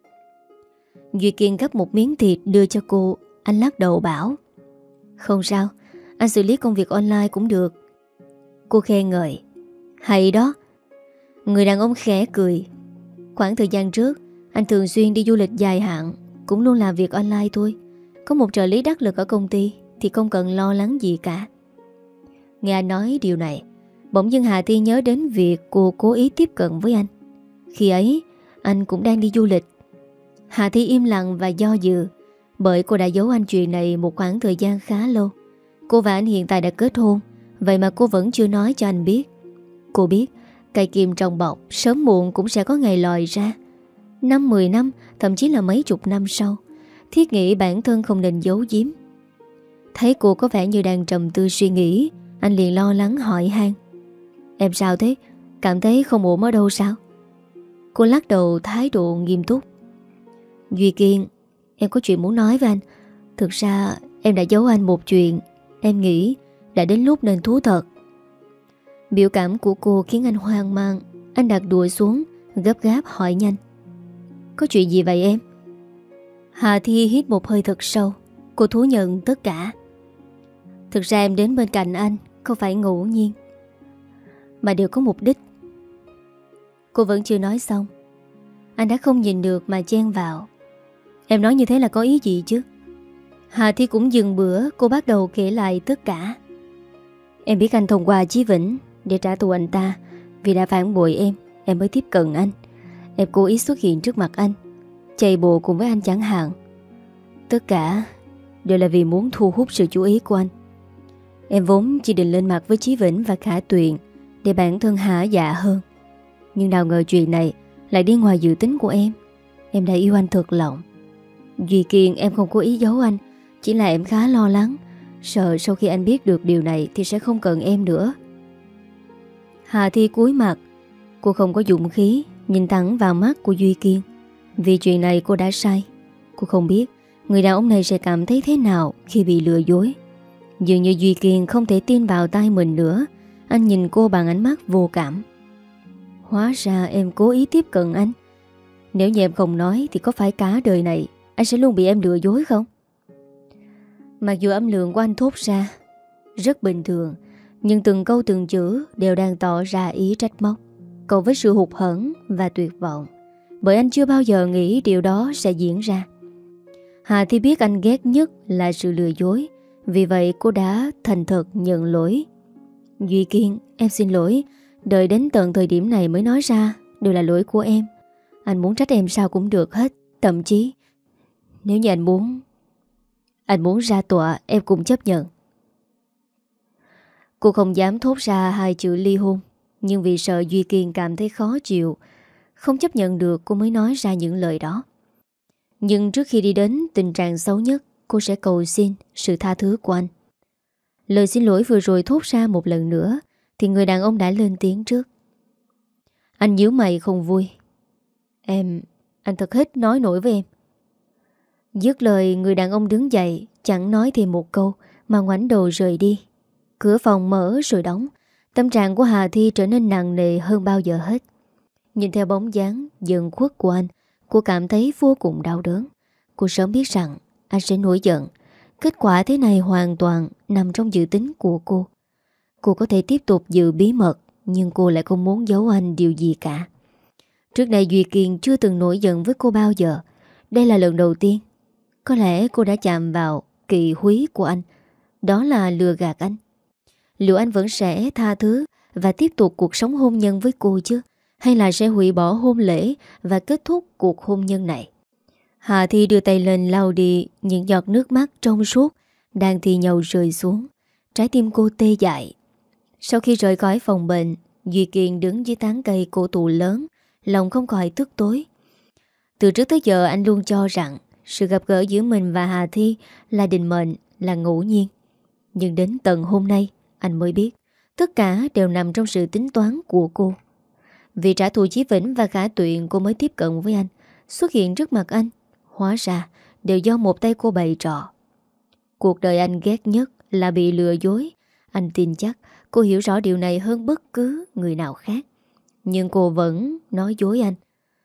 Duy Kiên gấp một miếng thịt đưa cho cô. Anh lắc đầu bảo, không sao, anh xử lý công việc online cũng được. Cô khen ngợi, hay đó. Người đàn ông khẽ cười. Khoảng thời gian trước, anh thường xuyên đi du lịch dài hạn, cũng luôn làm việc online thôi. Có một trợ lý đắc lực ở công ty thì không cần lo lắng gì cả. Nghe anh nói điều này, bỗng dưng Hà Thi nhớ đến việc cô cố ý tiếp cận với anh. Khi ấy, anh cũng đang đi du lịch. Hà Thi im lặng và do dự, bởi cô đã giấu anh chuyện này một khoảng thời gian khá lâu. Cô và anh hiện tại đã kết hôn, vậy mà cô vẫn chưa nói cho anh biết. Cô biết, cây kim trong bọc sớm muộn cũng sẽ có ngày lòi ra. Năm mười năm, thậm chí là mấy chục năm sau, thiết nghĩ bản thân không nên giấu giếm. Thấy cô có vẻ như đang trầm tư suy nghĩ, anh liền lo lắng hỏi han, em sao thế? Cảm thấy không ổn ở đâu sao? Cô lắc đầu thái độ nghiêm túc. Duy Kiên, em có chuyện muốn nói với anh. Thực ra em đã giấu anh một chuyện. Em nghĩ đã đến lúc nên thú thật. Biểu cảm của cô khiến anh hoang mang. Anh đặt đùa xuống, gấp gáp hỏi nhanh, có chuyện gì vậy em? Hà Thi hít một hơi thật sâu. Cô thú nhận tất cả. Thực ra em đến bên cạnh anh không phải ngẫu nhiên, mà đều có mục đích. Cô vẫn chưa nói xong, anh đã không nhìn được mà chen vào. Em nói như thế là có ý gì chứ? Hà Thi cũng dừng bữa. Cô bắt đầu kể lại tất cả. Em biết anh thông qua Chí Vĩnh để trả thù anh ta vì đã phản bội em. Em mới tiếp cận anh. Em cố ý xuất hiện trước mặt anh, chạy bộ cùng với anh chẳng hạn. Tất cả đều là vì muốn thu hút sự chú ý của anh. Em vốn chỉ định lên mặt với Chí Vĩnh và Khả Tuyền để bản thân hả dạ hơn. Nhưng nào ngờ chuyện này lại đi ngoài dự tính của em. Em đã yêu anh thật lòng. Duy Kiên, em không có ý giấu anh, chỉ là em khá lo lắng, sợ sau khi anh biết được điều này thì sẽ không cần em nữa. Hà Thi cúi mặt. Cô không có dũng khí nhìn thẳng vào mắt của Duy Kiên. Vì chuyện này cô đã sai. Cô không biết người đàn ông này sẽ cảm thấy thế nào khi bị lừa dối. Dường như Duy Kiên không thể tin vào tai mình nữa. Anh nhìn cô bằng ánh mắt vô cảm. Hóa ra em cố ý tiếp cận anh. Nếu như em không nói thì có phải cả đời này anh sẽ luôn bị em lừa dối không? Mặc dù âm lượng của anh thốt ra rất bình thường, nhưng từng câu từng chữ đều đang tỏ ra ý trách móc, cộng với sự hụt hẫng và tuyệt vọng. Bởi anh chưa bao giờ nghĩ điều đó sẽ diễn ra. Hà Thi biết anh ghét nhất là sự lừa dối. Vì vậy cô đã thành thật nhận lỗi. Duy Kiên, em xin lỗi. Đợi đến tận thời điểm này mới nói ra đều là lỗi của em. Anh muốn trách em sao cũng được hết. Thậm chí nếu như anh muốn Anh muốn ra tòa em cũng chấp nhận. Cô không dám thốt ra hai chữ ly hôn, nhưng vì sợ Duy Kiên cảm thấy khó chịu, không chấp nhận được, cô mới nói ra những lời đó. Nhưng trước khi đi đến tình trạng xấu nhất, cô sẽ cầu xin sự tha thứ của anh. Lời xin lỗi vừa rồi thốt ra một lần nữa thì người đàn ông đã lên tiếng trước. Anh nhíu mày không vui. Em, anh thật hết nói nổi với em. Dứt lời, người đàn ông đứng dậy, chẳng nói thêm một câu mà ngoảnh đầu rời đi. Cửa phòng mở rồi đóng. Tâm trạng của Hà Thi trở nên nặng nề hơn bao giờ hết. Nhìn theo bóng dáng dần khuất của anh, cô cảm thấy vô cùng đau đớn. Cô sớm biết rằng anh sẽ nổi giận. Kết quả thế này hoàn toàn nằm trong dự tính của cô. Cô có thể tiếp tục giữ bí mật, nhưng cô lại không muốn giấu anh điều gì cả. Trước đây Duy Kiên chưa từng nổi giận với cô bao giờ. Đây là lần đầu tiên. Có lẽ cô đã chạm vào kỵ húy của anh. Đó là lừa gạt anh. Liệu anh vẫn sẽ tha thứ và tiếp tục cuộc sống hôn nhân với cô chứ? Hay là sẽ hủy bỏ hôn lễ và kết thúc cuộc hôn nhân này? Hà Thi đưa tay lên lau đi những giọt nước mắt trong suốt đang thì nhầu rơi xuống. Trái tim cô tê dại. Sau khi rời khỏi phòng bệnh, Duy Kiên đứng dưới tán cây cổ thụ lớn, lòng không khỏi tức tối. Từ trước tới giờ anh luôn cho rằng sự gặp gỡ giữa mình và Hà Thi là định mệnh, là ngẫu nhiên. Nhưng đến tận hôm nay anh mới biết tất cả đều nằm trong sự tính toán của cô. Vì trả thù Chí Vĩnh và Khả Tuyền, cô mới tiếp cận với anh, xuất hiện trước mặt anh. Hóa ra đều do một tay cô bày trò. Cuộc đời anh ghét nhất là bị lừa dối. Anh tin chắc cô hiểu rõ điều này hơn bất cứ người nào khác. Nhưng cô vẫn nói dối anh.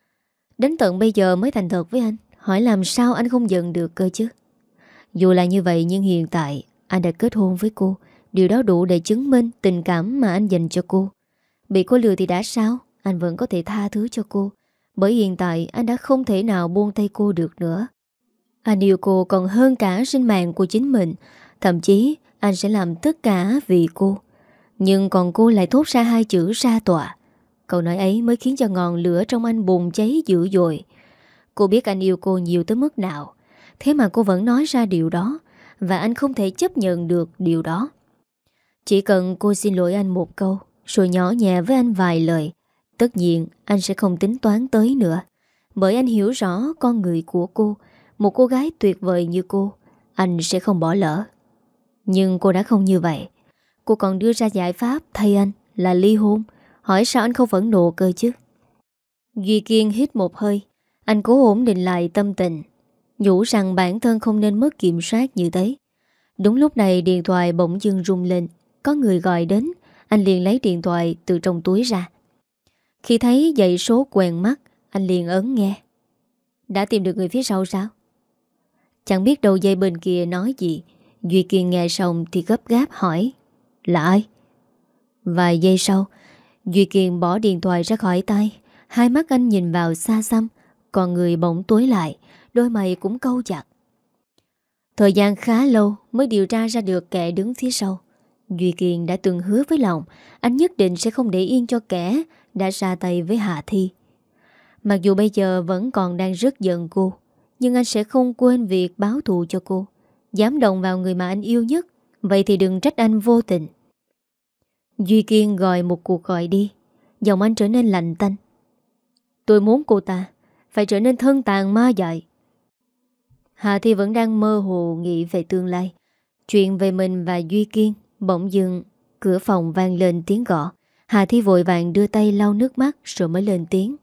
Đến tận bây giờ mới thành thật với anh. Hỏi làm sao anh không giận được cơ chứ? Dù là như vậy nhưng hiện tại anh đã kết hôn với cô. Điều đó đủ để chứng minh tình cảm mà anh dành cho cô. Bị cô lừa thì đã sao? Anh vẫn có thể tha thứ cho cô. Bởi hiện tại anh đã không thể nào buông tay cô được nữa. Anh yêu cô còn hơn cả sinh mạng của chính mình. Thậm chí anh sẽ làm tất cả vì cô. Nhưng còn cô lại thốt ra hai chữ ra tòa. Câu nói ấy mới khiến cho ngọn lửa trong anh bùng cháy dữ dội. Cô biết anh yêu cô nhiều tới mức nào. Thế mà cô vẫn nói ra điều đó. Và anh không thể chấp nhận được điều đó. Chỉ cần cô xin lỗi anh một câu, rồi nhỏ nhẹ với anh vài lời, tất nhiên anh sẽ không tính toán tới nữa. Bởi anh hiểu rõ con người của cô. Một cô gái tuyệt vời như cô, anh sẽ không bỏ lỡ. Nhưng cô đã không như vậy. Cô còn đưa ra giải pháp thay anh là ly hôn. Hỏi sao anh không phẫn nộ cơ chứ? Duy Kiên hít một hơi. Anh cố ổn định lại tâm tình, nhủ rằng bản thân không nên mất kiểm soát như thế. Đúng lúc này điện thoại bỗng dưng rung lên. Có người gọi đến. Anh liền lấy điện thoại từ trong túi ra. Khi thấy dãy số quen mắt, anh liền ấn nghe. Đã tìm được người phía sau sao? Chẳng biết đầu dây bên kia nói gì. Duy Kiên nghe xong thì gấp gáp hỏi. Là ai? Vài giây sau, Duy Kiên bỏ điện thoại ra khỏi tay. Hai mắt anh nhìn vào xa xăm. Còn người bỗng tối lại. Đôi mày cũng cau chặt. Thời gian khá lâu mới điều tra ra được kẻ đứng phía sau. Duy Kiên đã từng hứa với lòng anh nhất định sẽ không để yên cho kẻ đã ra tay với Hà Thi. Mặc dù bây giờ vẫn còn đang rất giận cô, nhưng anh sẽ không quên việc báo thù cho cô. Dám động vào người mà anh yêu nhất, vậy thì đừng trách anh vô tình. Duy Kiên gọi một cuộc gọi đi. Giọng anh trở nên lạnh tanh. Tôi muốn cô ta phải trở nên thân tàn ma dại. Hà Thi vẫn đang mơ hồ nghĩ về tương lai. Chuyện về mình và Duy Kiên. Bỗng dưng cửa phòng vang lên tiếng gõ. Hà Thi vội vàng đưa tay lau nước mắt rồi mới lên tiếng.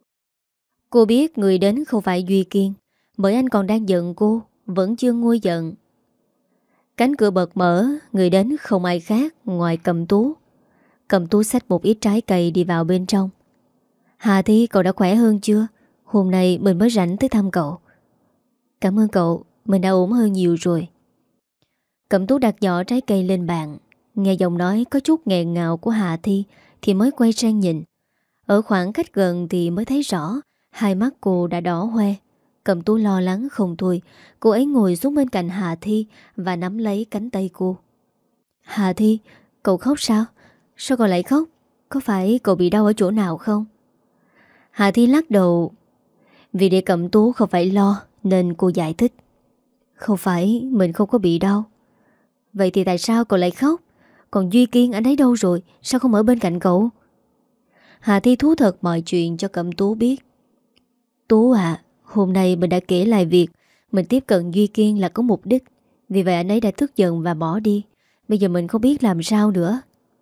Cô biết người đến không phải Duy Kiên, bởi anh còn đang giận cô, vẫn chưa nguôi giận. Cánh cửa bật mở. Người đến không ai khác ngoài Cầm Tú. Cầm Tú xách một ít trái cây đi vào bên trong. Hà Thi, cậu đã khỏe hơn chưa? Hôm nay mình mới rảnh tới thăm cậu. Cảm ơn cậu, mình đã ổn hơn nhiều rồi. Cẩm Tú đặt giỏ trái cây lên bàn. Nghe giọng nói có chút nghẹn ngào của Hà Thi thì mới quay sang nhìn. Ở khoảng cách gần thì mới thấy rõ hai mắt cô đã đỏ hoe. Cẩm Tú lo lắng không thôi. Cô ấy ngồi xuống bên cạnh Hà Thi và nắm lấy cánh tay cô. Hà Thi, cậu khóc sao? Sao cậu lại khóc? Có phải cậu bị đau ở chỗ nào không? Hà Thi lắc đầu. Vì để Cẩm Tú không phải lo nên cô giải thích. Không phải mình không có bị đau. Vậy thì tại sao cậu lại khóc? Còn Duy Kiên anh ấy đâu rồi? Sao không ở bên cạnh cậu? Hà Thi thú thật mọi chuyện cho Cẩm Tú biết. Tú à, hôm nay mình đã kể lại việc mình tiếp cận Duy Kiên là có mục đích. Vì vậy anh ấy đã tức giận và bỏ đi. Bây giờ mình không biết làm sao nữa.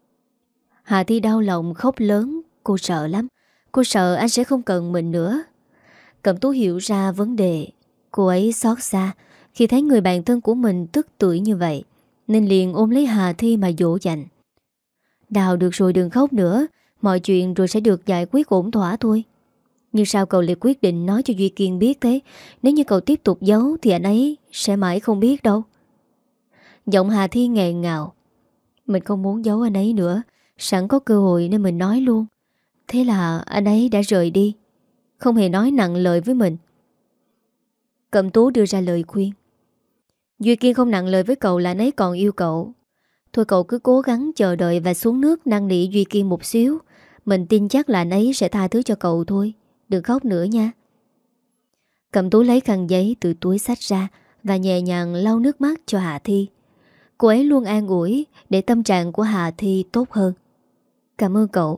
Hà Thi đau lòng khóc lớn. Cô sợ lắm. Cô sợ anh sẽ không cần mình nữa. Cẩm Tú hiểu ra vấn đề. Cô ấy xót xa khi thấy người bạn thân của mình tức tuổi như vậy, nên liền ôm lấy Hà Thi mà dỗ dành. Đào, được rồi, đừng khóc nữa. Mọi chuyện rồi sẽ được giải quyết ổn thỏa thôi. Nhưng sao cậu lại quyết định nói cho Duy Kiên biết thế? Nếu như cậu tiếp tục giấu thì anh ấy sẽ mãi không biết đâu. Giọng Hà Thi nghẹn ngào. Mình không muốn giấu anh ấy nữa. Sẵn có cơ hội nên mình nói luôn. Thế là anh ấy đã rời đi, không hề nói nặng lời với mình. Cẩm Tú đưa ra lời khuyên. Duy Kiên không nặng lời với cậu là anh ấy còn yêu cậu. Thôi cậu cứ cố gắng chờ đợi và xuống nước năn nỉ Duy Kiên một xíu. Mình tin chắc là anh ấy sẽ tha thứ cho cậu thôi. Đừng khóc nữa nha. Cẩm Tú lấy khăn giấy từ túi xách ra và nhẹ nhàng lau nước mắt cho Hà Thi. Cô ấy luôn an ủi để tâm trạng của Hà Thi tốt hơn. Cảm ơn cậu.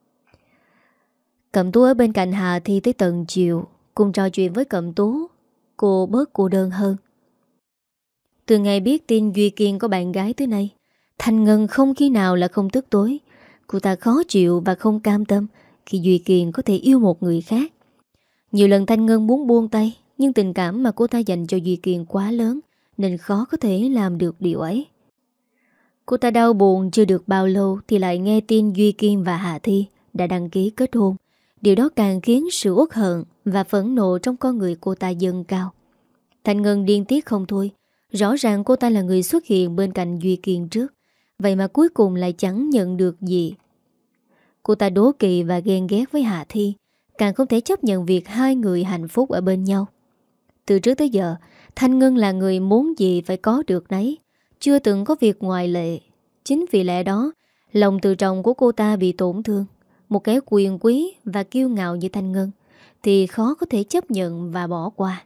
Cẩm Tú ở bên cạnh Hà Thi tới tận chiều, cùng trò chuyện với Cẩm Tú. Cô bớt cô đơn hơn. Từ ngày biết tin Duy Kiên có bạn gái tới nay, Thanh Ngân không khi nào là không tức tối. Cô ta khó chịu và không cam tâm khi Duy Kiên có thể yêu một người khác. Nhiều lần Thanh Ngân muốn buông tay, nhưng tình cảm mà cô ta dành cho Duy Kiên quá lớn nên khó có thể làm được điều ấy. Cô ta đau buồn chưa được bao lâu thì lại nghe tin Duy Kiên và Hà Thi đã đăng ký kết hôn. Điều đó càng khiến sự uất hận và phẫn nộ trong con người cô ta dâng cao. Thanh Ngân điên tiết không thôi. Rõ ràng cô ta là người xuất hiện bên cạnh Duy Kiên trước, vậy mà cuối cùng lại chẳng nhận được gì. Cô ta đố kỵ và ghen ghét với Hà Thi, càng không thể chấp nhận việc hai người hạnh phúc ở bên nhau. Từ trước tới giờ, Thanh Ngân là người muốn gì phải có được nấy, chưa từng có việc ngoại lệ. Chính vì lẽ đó, lòng tự trọng của cô ta bị tổn thương. Một kẻ quyền quý và kiêu ngạo như Thanh Ngân thì khó có thể chấp nhận và bỏ qua.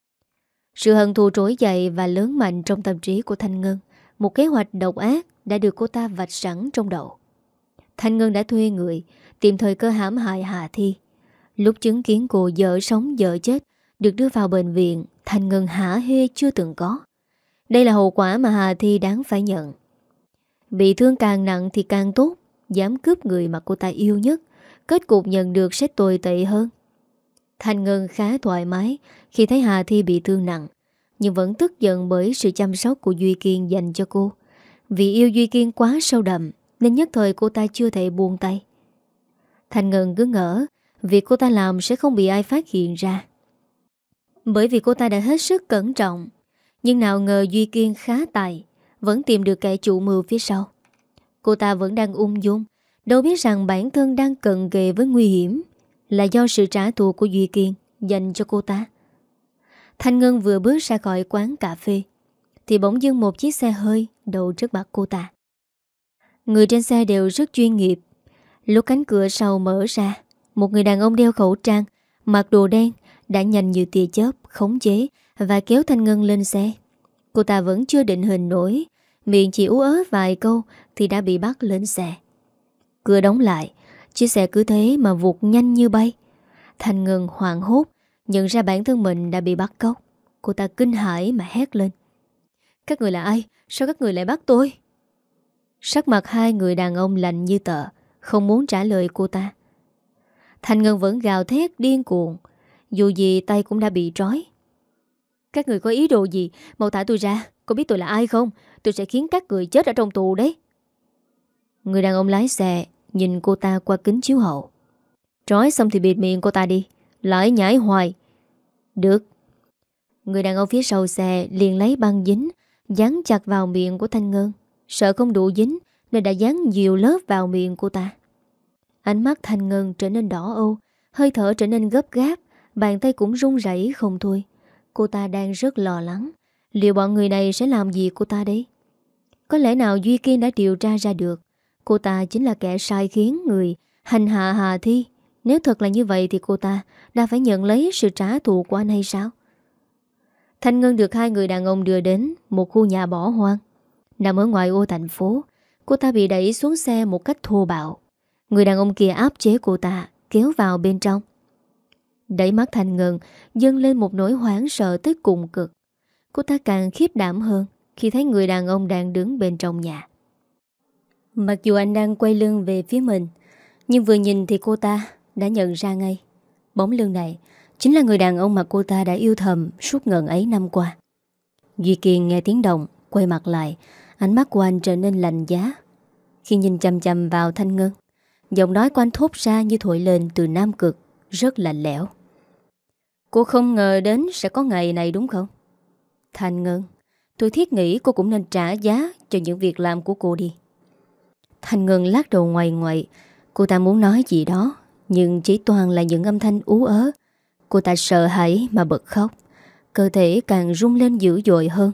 Sự hận thù trỗi dậy và lớn mạnh trong tâm trí của Thanh Ngân. Một kế hoạch độc ác đã được cô ta vạch sẵn trong đầu. Thanh Ngân đã thuê người tìm thời cơ hãm hại Hà Thi. Lúc chứng kiến cô dở sống dở chết được đưa vào bệnh viện, Thanh Ngân hả hê chưa từng có. Đây là hậu quả mà Hà Thi đáng phải nhận. Bị thương càng nặng thì càng tốt. Dám cướp người mà cô ta yêu nhất, kết cục nhận được sẽ tồi tệ hơn. Thanh Ngân khá thoải mái khi thấy Hà Thi bị thương nặng, nhưng vẫn tức giận bởi sự chăm sóc của Duy Kiên dành cho cô. Vì yêu Duy Kiên quá sâu đậm nên nhất thời cô ta chưa thể buông tay. Thanh Ngân cứ ngỡ việc cô ta làm sẽ không bị ai phát hiện ra, bởi vì cô ta đã hết sức cẩn trọng. Nhưng nào ngờ Duy Kiên khá tài, vẫn tìm được kẻ chủ mưu phía sau. Cô ta vẫn đang ung dung, đâu biết rằng bản thân đang cận kề với nguy hiểm, là do sự trả thù của Duy Kiên dành cho cô ta. Thanh Ngân vừa bước ra khỏi quán cà phê thì bỗng dưng một chiếc xe hơi đậu trước mặt cô ta. Người trên xe đều rất chuyên nghiệp. Lúc cánh cửa sau mở ra, một người đàn ông đeo khẩu trang, mặc đồ đen đã nhanh như tia chớp khống chế và kéo Thanh Ngân lên xe. Cô ta vẫn chưa định hình nổi, miệng chỉ ú ớ vài câu thì đã bị bắt lên xe. Cửa đóng lại, chiếc xe cứ thế mà vụt nhanh như bay. Thanh Ngân hoảng hốt, nhận ra bản thân mình đã bị bắt cóc. Cô ta kinh hãi mà hét lên. Các người là ai? Sao các người lại bắt tôi? Sắc mặt hai người đàn ông lạnh như tờ, không muốn trả lời cô ta. Thanh Ngân vẫn gào thét điên cuồng, dù gì tay cũng đã bị trói. Các người có ý đồ gì? Mau thả tôi ra. Có biết tôi là ai không? Tôi sẽ khiến các người chết ở trong tù đấy. Người đàn ông lái xe nhìn cô ta qua kính chiếu hậu. Trói xong thì bịt miệng cô ta đi, lại nhảy hoài. Được. Người đàn ông phía sau xe liền lấy băng dính dán chặt vào miệng của Thanh Ngân. Sợ không đủ dính nên đã dán nhiều lớp vào miệng cô ta. Ánh mắt Thanh Ngân trở nên đỏ âu, hơi thở trở nên gấp gáp, bàn tay cũng run rẩy không thôi. Cô ta đang rất lo lắng. Liệu bọn người này sẽ làm gì cô ta đấy? Có lẽ nào Duy Kiên đã điều tra ra được cô ta chính là kẻ sai khiến người hành hạ Hà Thi, Nếu thật là như vậy thì cô ta đã phải nhận lấy sự trả thù của anh hay sao? Thanh Ngân được hai người đàn ông đưa đến một khu nhà bỏ hoang nằm ở ngoại ô thành phố. Cô ta bị đẩy xuống xe một cách thô bạo. Người đàn ông kia áp chế cô ta, kéo vào bên trong. Đẩy mắt Thanh Ngân dâng lên một nỗi hoảng sợ tới cùng cực. Cô ta càng khiếp đảm hơn khi thấy người đàn ông đang đứng bên trong nhà. Mặc dù anh đang quay lưng về phía mình, nhưng vừa nhìn thì cô ta đã nhận ra ngay. Bóng lưng này chính là người đàn ông mà cô ta đã yêu thầm suốt ngần ấy năm qua. Duy Kiên nghe tiếng động, quay mặt lại. Ánh mắt của anh trở nên lạnh giá khi nhìn chằm chằm vào Thanh Ngân. Giọng nói của anh thốt ra như thổi lên từ Nam Cực, rất lạnh lẽo. Cô không ngờ đến sẽ có ngày này đúng không? Thanh Ngân, tôi thiết nghĩ cô cũng nên trả giá cho những việc làm của cô đi. Thanh Ngân lắc đầu ngoài ngoại. Cô ta muốn nói gì đó, nhưng chỉ toàn là những âm thanh ú ớ. Cô ta sợ hãi mà bật khóc. Cơ thể càng rung lên dữ dội hơn.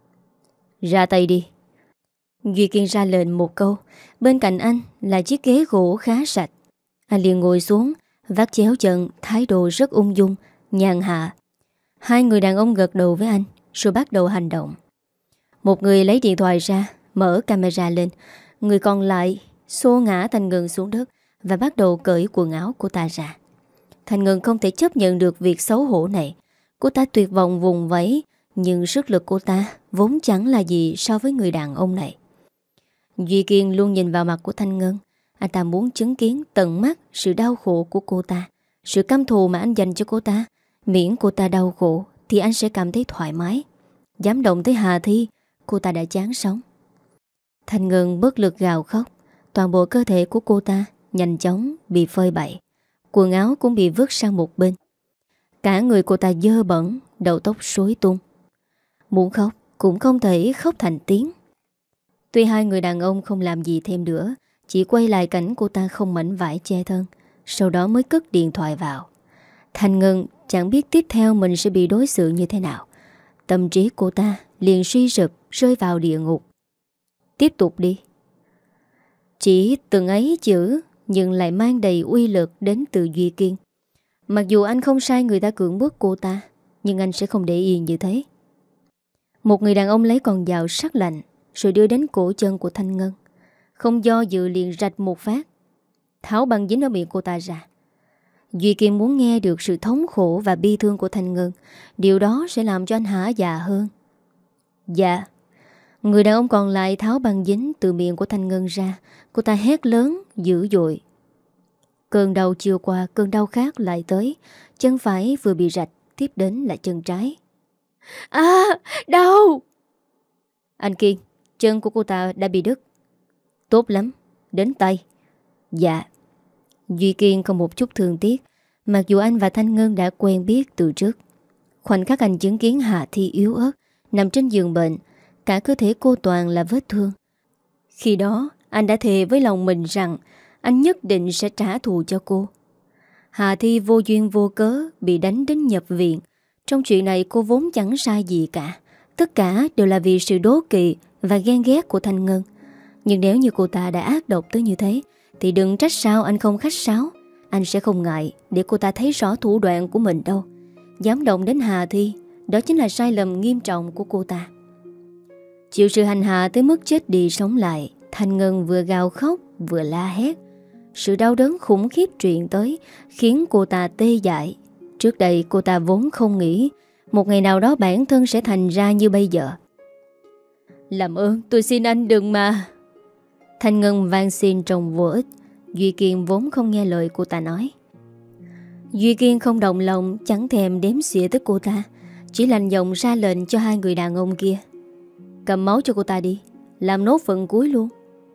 Ra tay đi. Duy Kiên ra lệnh một câu. Bên cạnh anh là chiếc ghế gỗ khá sạch. Anh liền ngồi xuống, vắt chéo chân, thái độ rất ung dung, nhàn hạ. Hai người đàn ông gật đầu với anh, rồi bắt đầu hành động. Một người lấy điện thoại ra, mở camera lên. Người còn lại xô ngã Thanh Ngân xuống đất và bắt đầu cởi quần áo của ta ra. Thanh Ngân không thể chấp nhận được việc xấu hổ này. Cô ta tuyệt vọng vùng vẫy, nhưng sức lực cô ta vốn chẳng là gì so với người đàn ông này. Duy Kiên luôn nhìn vào mặt của Thanh Ngân. Anh ta muốn chứng kiến tận mắt sự đau khổ của cô ta, sự căm thù mà anh dành cho cô ta. Miễn cô ta đau khổ thì anh sẽ cảm thấy thoải mái. Dám động tới Hà Thi, cô ta đã chán sống. Thanh Ngân bất lực gào khóc. Toàn bộ cơ thể của cô ta nhanh chóng bị phơi bày. Quần áo cũng bị vứt sang một bên. Cả người cô ta dơ bẩn, đầu tóc rối tung. Muốn khóc cũng không thể khóc thành tiếng. Tuy hai người đàn ông không làm gì thêm nữa, chỉ quay lại cảnh cô ta không mảnh vải che thân, sau đó mới cất điện thoại vào. Thanh Ngân chẳng biết tiếp theo mình sẽ bị đối xử như thế nào. Tâm trí cô ta liền suy sụp, rơi vào địa ngục. Tiếp tục đi. Chỉ từng ấy chữ nhưng lại mang đầy uy lực đến từ Duy Kiên. Mặc dù anh không sai người ta cưỡng bức cô ta, nhưng anh sẽ không để yên như thế. Một người đàn ông lấy con dao sắc lạnh rồi đưa đến cổ chân của Thanh Ngân. Không do dự liền rạch một phát, tháo băng dính ở miệng cô ta ra. Duy Kiên muốn nghe được sự thống khổ và bi thương của Thanh Ngân. Điều đó sẽ làm cho anh hả dạ hơn. Dạ. Người đàn ông còn lại tháo băng dính từ miệng của Thanh Ngân ra. Cô ta hét lớn, dữ dội. Cơn đau chưa qua, cơn đau khác lại tới. Chân phải vừa bị rạch, tiếp đến là chân trái. À, đau! Anh Kiên, chân của cô ta đã bị đứt. Tốt lắm, đến tay. Dạ. Duy Kiên không một chút thương tiếc. Mặc dù anh và Thanh Ngân đã quen biết từ trước. Khoảnh khắc anh chứng kiến Hà Thi yếu ớt nằm trên giường bệnh, cả cơ thể cô toàn là vết thương. Khi đó anh đã thề với lòng mình rằng anh nhất định sẽ trả thù cho cô. Hà Thi vô duyên vô cớ bị đánh đến nhập viện. Trong chuyện này cô vốn chẳng sai gì cả. Tất cả đều là vì sự đố kỵ và ghen ghét của Thanh Ngân. Nhưng nếu như cô ta đã ác độc tới như thế thì đừng trách sao anh không khách sáo. Anh sẽ không ngại để cô ta thấy rõ thủ đoạn của mình đâu. Dám động đến Hà Thi, đó chính là sai lầm nghiêm trọng của cô ta. Chịu sự hành hạ tới mức chết đi sống lại, Thanh Ngân vừa gào khóc vừa la hét. Sự đau đớn khủng khiếp truyền tới khiến cô ta tê dại. Trước đây cô ta vốn không nghĩ một ngày nào đó bản thân sẽ thành ra như bây giờ. Làm ơn tôi xin anh đừng mà. Thanh Ngân van xin trong vô ích. Duy Kiên vốn không nghe lời cô ta nói. Duy Kiên không động lòng, chẳng thèm đếm xỉa tới cô ta, chỉ lạnh giọng ra lệnh cho hai người đàn ông kia. Cầm máu cho cô ta đi, làm nốt phần cuối luôn.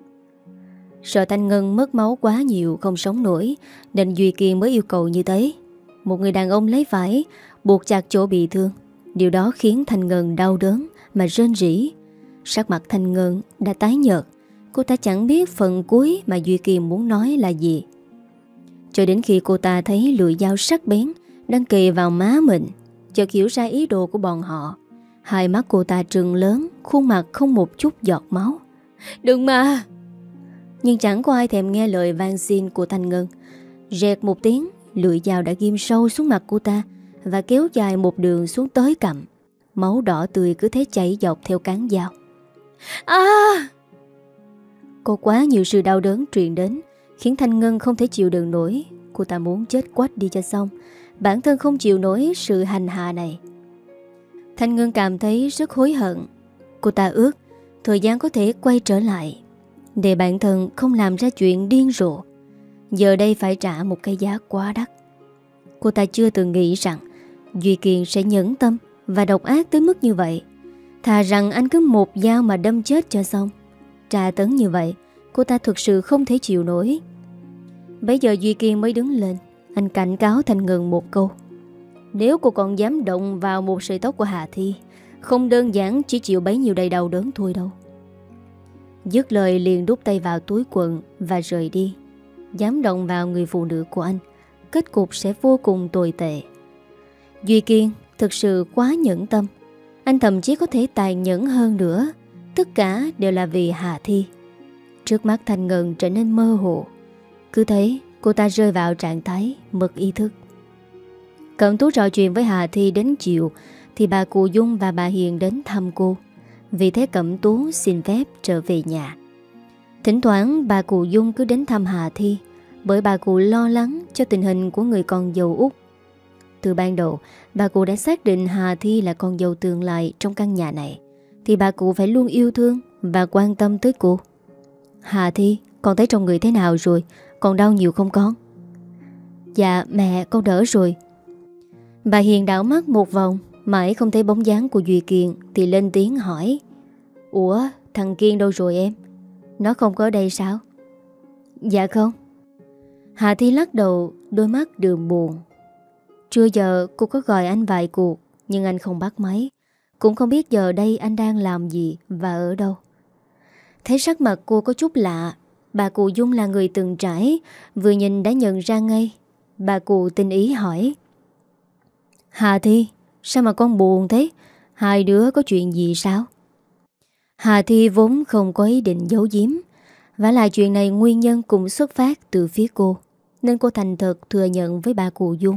Sợ Thanh Ngân mất máu quá nhiều không sống nổi, nên Duy Kiên mới yêu cầu như thế. Một người đàn ông lấy vải buộc chặt chỗ bị thương. Điều đó khiến Thanh Ngân đau đớn mà rên rỉ. Sắc mặt Thanh Ngân đã tái nhợt. Cô ta chẳng biết phần cuối mà Duy Kiên muốn nói là gì. Cho đến khi cô ta thấy lưỡi dao sắc bén đang kề vào má mình, chợt hiểu ra ý đồ của bọn họ. Hai mắt cô ta trừng lớn, khuôn mặt không một chút giọt máu. Đừng mà! Nhưng chẳng có ai thèm nghe lời van xin của Thanh Ngân. Rẹt một tiếng, lưỡi dao đã ghim sâu xuống mặt cô ta và kéo dài một đường xuống tới cằm. Máu đỏ tươi cứ thế chảy dọc theo cán dao. À! Có quá nhiều sự đau đớn truyền đến, khiến Thanh Ngân không thể chịu đựng nổi. Cô ta muốn chết quách đi cho xong. Bản thân không chịu nổi sự hành hạ này. Thanh Ngân cảm thấy rất hối hận. Cô ta ước thời gian có thể quay trở lại, để bản thân không làm ra chuyện điên rồ. Giờ đây phải trả một cái giá quá đắt. Cô ta chưa từng nghĩ rằng Duy Kiên sẽ nhẫn tâm và độc ác tới mức như vậy. Thà rằng anh cứ một dao mà đâm chết cho xong. Tra tấn như vậy, cô ta thực sự không thể chịu nổi. Bây giờ Duy Kiên mới đứng lên. Anh cảnh cáo Thanh Ngân một câu: nếu cô còn dám động vào một sợi tóc của Hà Thi, không đơn giản chỉ chịu bấy nhiêu đầy đau đớn thôi đâu. Dứt lời liền đút tay vào túi quần và rời đi. Dám động vào người phụ nữ của anh, kết cục sẽ vô cùng tồi tệ. Duy Kiên thực sự quá nhẫn tâm. Anh thậm chí có thể tàn nhẫn hơn nữa. Tất cả đều là vì Hà Thi. Trước mắt Thanh Ngân trở nên mơ hồ. Cứ thấy cô ta rơi vào trạng thái mất ý thức. Cẩm Tú trò chuyện với Hà Thi đến chiều thì bà cụ Dung và bà Hiền đến thăm cô. Vì thế Cẩm Tú xin phép trở về nhà. Thỉnh thoảng bà cụ Dung cứ đến thăm Hà Thi, bởi bà cụ lo lắng cho tình hình của người con dâu út. Từ ban đầu, bà cụ đã xác định Hà Thi là con dâu tương lai trong căn nhà này, thì bà cụ phải luôn yêu thương và quan tâm tới cô. Hà Thi, con thấy trong người thế nào rồi? Còn đau nhiều không con? Dạ mẹ, con đỡ rồi. Bà Hiền đảo mắt một vòng, mãi không thấy bóng dáng của Duy Kiên thì lên tiếng hỏi: ủa, thằng Kiên đâu rồi em? Nó không có ở đây sao? Dạ không. Hà Thi lắc đầu, đôi mắt đường buồn. Trưa giờ cô có gọi anh vài cuộc, nhưng anh không bắt máy. Cũng không biết giờ đây anh đang làm gì và ở đâu. Thấy sắc mặt cô có chút lạ. Bà cụ Dung là người từng trải, vừa nhìn đã nhận ra ngay. Bà cụ tinh ý hỏi: Hà Thi, sao mà con buồn thế? Hai đứa có chuyện gì sao? Hà Thi vốn không có ý định giấu giếm. Vả lại chuyện này nguyên nhân cũng xuất phát từ phía cô, nên cô thành thật thừa nhận với bà cụ Dung.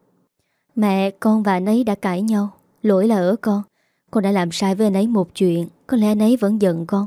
Mẹ, con và anh ấy đã cãi nhau. Lỗi là ở con. Con đã làm sai với anh ấy một chuyện. Có lẽ anh ấy vẫn giận con.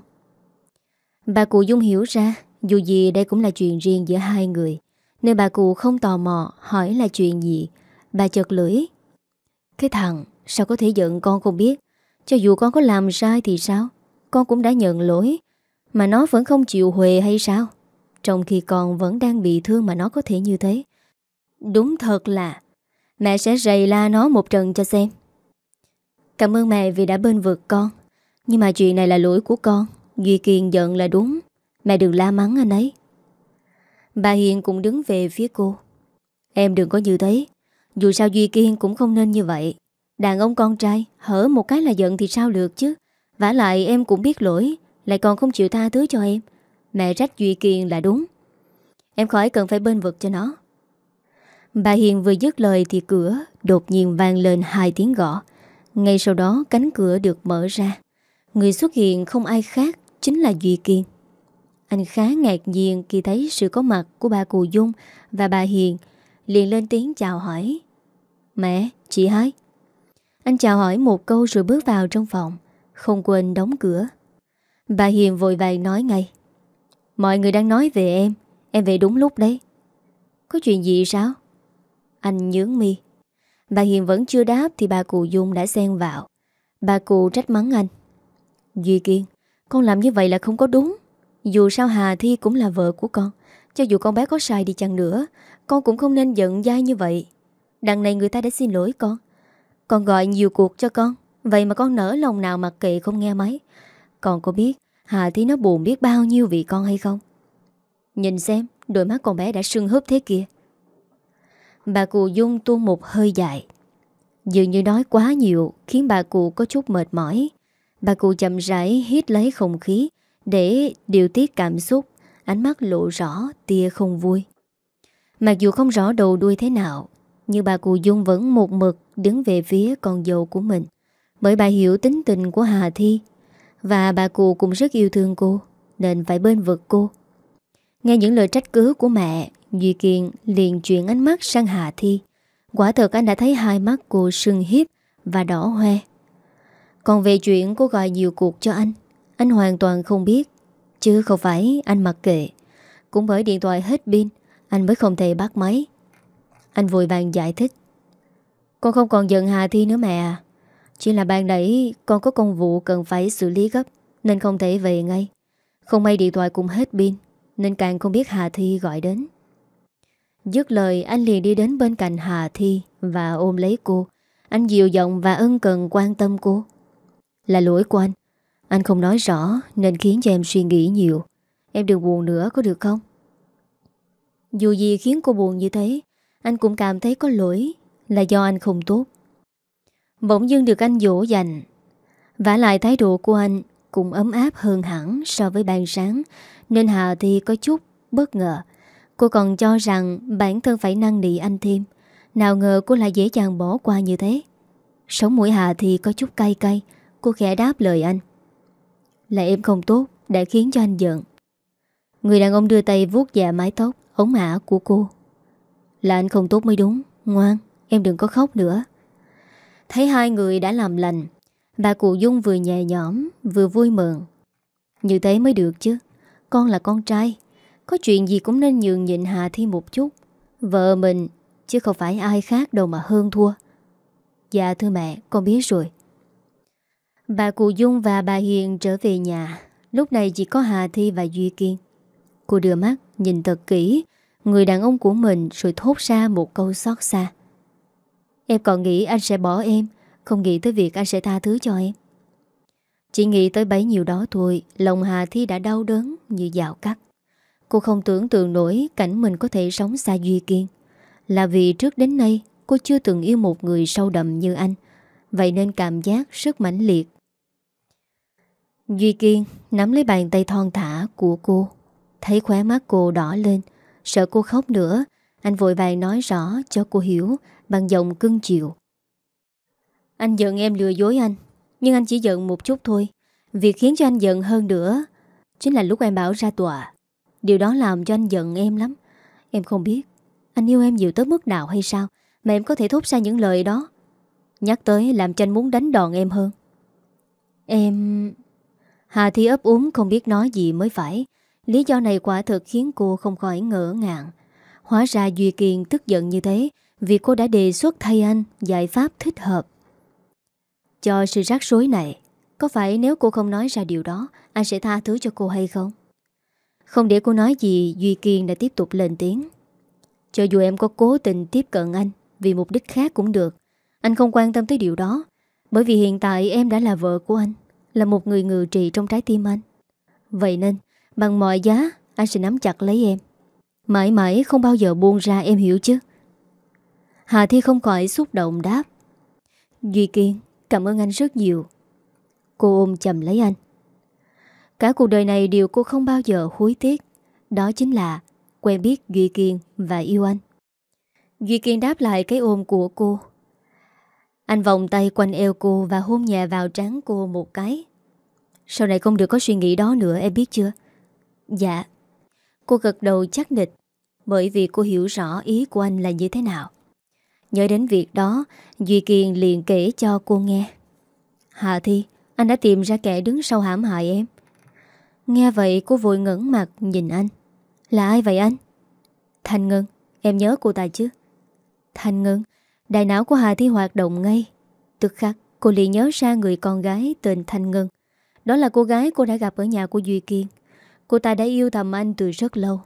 Bà cụ Dung hiểu ra, dù gì đây cũng là chuyện riêng giữa hai người, nên bà cụ không tò mò hỏi là chuyện gì. Bà chật lưỡi: cái thằng sao có thể giận con không biết? Cho dù con có làm sai thì sao? Con cũng đã nhận lỗi, mà nó vẫn không chịu huề hay sao? Trong khi con vẫn đang bị thương mà nó có thể như thế. Đúng thật là mẹ sẽ rầy la nó một trận cho xem. Cảm ơn mẹ vì đã bênh vực con, nhưng mà chuyện này là lỗi của con. Duy Kiên giận là đúng. Mẹ đừng la mắng anh ấy. Bà Hiền cũng đứng về phía cô. Em đừng có như thế. Dù sao Duy Kiên cũng không nên như vậy. Đàn ông con trai hở một cái là giận thì sao được chứ. Vả lại em cũng biết lỗi, lại còn không chịu tha thứ cho em. Mẹ trách Duy Kiên là đúng. Em khỏi cần phải bênh vực cho nó. Bà Hiền vừa dứt lời thì cửa đột nhiên vang lên hai tiếng gõ. Ngay sau đó cánh cửa được mở ra. Người xuất hiện không ai khác chính là Duy Kiên. Anh khá ngạc nhiên khi thấy sự có mặt của bà cụ Dung và bà Hiền, liền lên tiếng chào hỏi. Mẹ, chị hai. Anh chào hỏi một câu rồi bước vào trong phòng, không quên đóng cửa. Bà Hiền vội vàng nói ngay: mọi người đang nói về em. Em về đúng lúc đấy. Có chuyện gì sao? Anh nhướng mi. Bà Hiền vẫn chưa đáp thì bà cụ Dung đã xen vào. Bà cụ trách mắng anh: Duy Kiên, con làm như vậy là không có đúng. Dù sao Hà Thi cũng là vợ của con. Cho dù con bé có sai đi chăng nữa, con cũng không nên giận dai như vậy. Đằng này người ta đã xin lỗi con. Con gọi nhiều cuộc cho con, vậy mà con nỡ lòng nào mặc kệ không nghe máy. Con có biết Hà Thi nó buồn biết bao nhiêu vì con hay không? Nhìn xem, đôi mắt con bé đã sưng húp thế kia. Bà cụ Dung tuôn một hơi dài. Dường như nói quá nhiều khiến bà cụ có chút mệt mỏi. Bà cụ chậm rãi hít lấy không khí để điều tiết cảm xúc. Ánh mắt lộ rõ tia không vui. Mặc dù không rõ đầu đuôi thế nào, nhưng bà cụ Dung vẫn một mực đứng về phía con dâu của mình. Bởi bà hiểu tính tình của Hà Thi, và bà cụ cũng rất yêu thương cô, nên phải bên vực cô. Nghe những lời trách cứ của mẹ, Duy Kiên liền chuyển ánh mắt sang Hà Thi. Quả thật anh đã thấy hai mắt cô sưng hiếp và đỏ hoe. Còn về chuyện cô gọi nhiều cuộc cho anh, anh hoàn toàn không biết. Chứ không phải anh mặc kệ. Cũng bởi điện thoại hết pin, anh mới không thể bắt máy. Anh vội vàng giải thích. Con không còn giận Hà Thi nữa mẹ à. Chỉ là ban nãy con có công vụ cần phải xử lý gấp, nên không thể về ngay. Không may điện thoại cũng hết pin, nên càng không biết Hà Thi gọi đến. Dứt lời anh liền đi đến bên cạnh Hà Thi và ôm lấy cô. Anh dịu giọng và ân cần quan tâm cô. Là lỗi của anh. Anh không nói rõ nên khiến cho em suy nghĩ nhiều. Em đừng buồn nữa có được không? Dù gì khiến cô buồn như thế, anh cũng cảm thấy có lỗi. Là do anh không tốt. Bỗng dưng được anh dỗ dành. Vả lại thái độ của anh cũng ấm áp hơn hẳn so với ban sáng, nên Hà Thi có chút bất ngờ. Cô còn cho rằng bản thân phải năn nỉ anh thêm. Nào ngờ cô lại dễ dàng bỏ qua như thế. Sống mũi Hà Thi có chút cay cay. Cô khẽ đáp lời anh. Là em không tốt đã khiến cho anh giận. Người đàn ông đưa tay vuốt dạ mái tóc ống ả của cô. Là anh không tốt mới đúng. Ngoan, em đừng có khóc nữa. Thấy hai người đã làm lành, bà cụ Dung vừa nhẹ nhõm vừa vui mừng. Như thế mới được chứ. Con là con trai, có chuyện gì cũng nên nhường nhịn Hà Thi một chút. Vợ mình chứ không phải ai khác đâu mà hơn thua. Dạ thưa mẹ, con biết rồi. Bà cụ Dung và bà Hiền trở về nhà. Lúc này chỉ có Hà Thi và Duy Kiên. Cô đưa mắt nhìn thật kỹ người đàn ông của mình rồi thốt ra một câu xót xa. Em còn nghĩ anh sẽ bỏ em, không nghĩ tới việc anh sẽ tha thứ cho em. Chỉ nghĩ tới bấy nhiêu đó thôi, lòng Hà Thi đã đau đớn như dao cắt. Cô không tưởng tượng nổi cảnh mình có thể sống xa Duy Kiên. Là vì trước đến nay cô chưa từng yêu một người sâu đậm như anh. Vậy nên cảm giác rất mãnh liệt. Duy Kiên nắm lấy bàn tay thon thả của cô. Thấy khóe mắt cô đỏ lên, sợ cô khóc nữa, anh vội vàng nói rõ cho cô hiểu bằng giọng cưng chiều. Anh giận em lừa dối anh, nhưng anh chỉ giận một chút thôi. Việc khiến cho anh giận hơn nữa chính là lúc em bảo ra tòa. Điều đó làm cho anh giận em lắm. Em không biết anh yêu em nhiều tới mức nào hay sao mà em có thể thốt ra những lời đó. Nhắc tới làm cho anh muốn đánh đòn em hơn. Em... Hà Thi ấp úng không biết nói gì mới phải. Lý do này quả thực khiến cô không khỏi ngỡ ngàng. Hóa ra Duy Kiên tức giận như thế vì cô đã đề xuất thay anh giải pháp thích hợp cho sự rắc rối này. Có phải nếu cô không nói ra điều đó, anh sẽ tha thứ cho cô hay không? Không để cô nói gì, Duy Kiên đã tiếp tục lên tiếng. Cho dù em có cố tình tiếp cận anh vì mục đích khác cũng được, anh không quan tâm tới điều đó. Bởi vì hiện tại em đã là vợ của anh, là một người ngự trị trong trái tim anh. Vậy nên bằng mọi giá anh sẽ nắm chặt lấy em, mãi mãi không bao giờ buông ra, em hiểu chứ? Hà Thi không khỏi xúc động đáp. Duy Kiên, cảm ơn anh rất nhiều. Cô ôm chầm lấy anh. Cả cuộc đời này điều cô không bao giờ hối tiếc, đó chính là quen biết Duy Kiên và yêu anh. Duy Kiên đáp lại cái ôm của cô. Anh vòng tay quanh eo cô và hôn nhẹ vào trán cô một cái. Sau này không được có suy nghĩ đó nữa, em biết chưa? Dạ. Cô gật đầu chắc nịch, bởi vì cô hiểu rõ ý của anh là như thế nào. Nhớ đến việc đó, Duy Kiên liền kể cho cô nghe. Hà Thi, anh đã tìm ra kẻ đứng sau hãm hại em. Nghe vậy cô vội ngẩng mặt nhìn anh. Là ai vậy anh? Thanh Ngân, em nhớ cô ta chứ? Thanh Ngân. Đại não của Hà Thi hoạt động ngay. Tức khắc cô liền nhớ ra người con gái tên Thanh Ngân. Đó là cô gái cô đã gặp ở nhà của Duy Kiên. Cô ta đã yêu thầm anh từ rất lâu.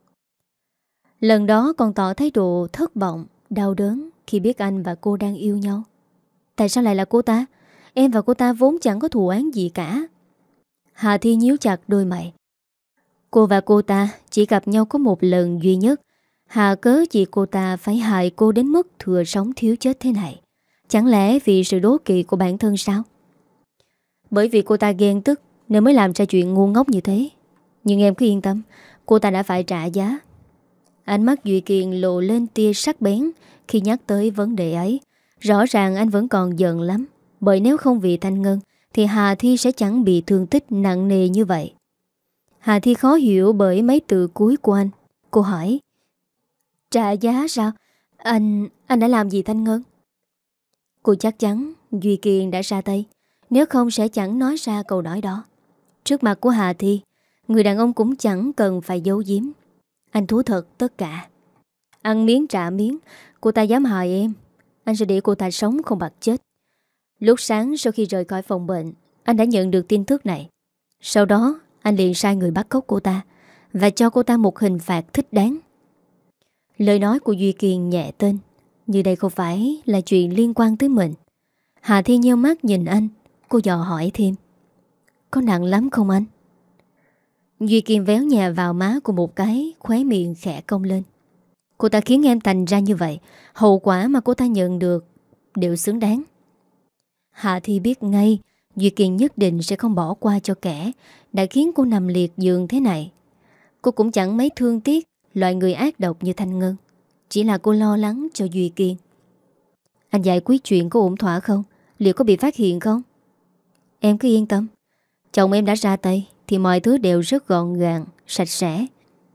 Lần đó còn tỏ thái độ thất vọng, đau đớn khi biết anh và cô đang yêu nhau. Tại sao lại là cô ta? Em và cô ta vốn chẳng có thù oán gì cả. Hà Thi nhíu chặt đôi mày. Cô và cô ta chỉ gặp nhau có một lần duy nhất. Hà cớ gì cô ta phải hại cô đến mức thừa sống thiếu chết thế này? Chẳng lẽ vì sự đố kỵ của bản thân sao? Bởi vì cô ta ghen tức nên mới làm ra chuyện ngu ngốc như thế. Nhưng em cứ yên tâm, cô ta đã phải trả giá. Ánh mắt Duy Kiên lộ lên tia sắc bén khi nhắc tới vấn đề ấy. Rõ ràng anh vẫn còn giận lắm. Bởi nếu không vì Thanh Ngân thì Hà Thi sẽ chẳng bị thương tích nặng nề như vậy. Hà Thi khó hiểu bởi mấy từ cuối của anh. Cô hỏi. Trả giá sao? Anh, anh đã làm gì Thanh Ngân? Cô chắc chắn Duy Kiên đã ra tay, nếu không sẽ chẳng nói ra câu nói đó. Trước mặt của Hà Thi, người đàn ông cũng chẳng cần phải giấu giếm. Anh thú thật tất cả. Ăn miếng trả miếng, cô ta dám hại em, anh sẽ để cô ta sống không bạc chết. Lúc sáng sau khi rời khỏi phòng bệnh, anh đã nhận được tin tức này. Sau đó anh liền sai người bắt cóc cô ta và cho cô ta một hình phạt thích đáng. Lời nói của Duy Kiên nhẹ tên, như đây không phải là chuyện liên quan tới mình. Hà Thi nheo mắt nhìn anh. Cô dò hỏi thêm: có nặng lắm không anh? Duy Kiên véo nhẹ vào má của một cái, khóe miệng khẽ cong lên. Cô ta khiến em thành ra như vậy, hậu quả mà cô ta nhận được đều xứng đáng. Hà Thi biết ngay Duy Kiên nhất định sẽ không bỏ qua cho kẻ đã khiến cô nằm liệt giường thế này. Cô cũng chẳng mấy thương tiếc loại người ác độc như Thanh Ngân. Chỉ là cô lo lắng cho Duy Kiên. Anh giải quyết chuyện có ổn thỏa không? Liệu có bị phát hiện không? Em cứ yên tâm, chồng em đã ra tay thì mọi thứ đều rất gọn gàng, sạch sẽ.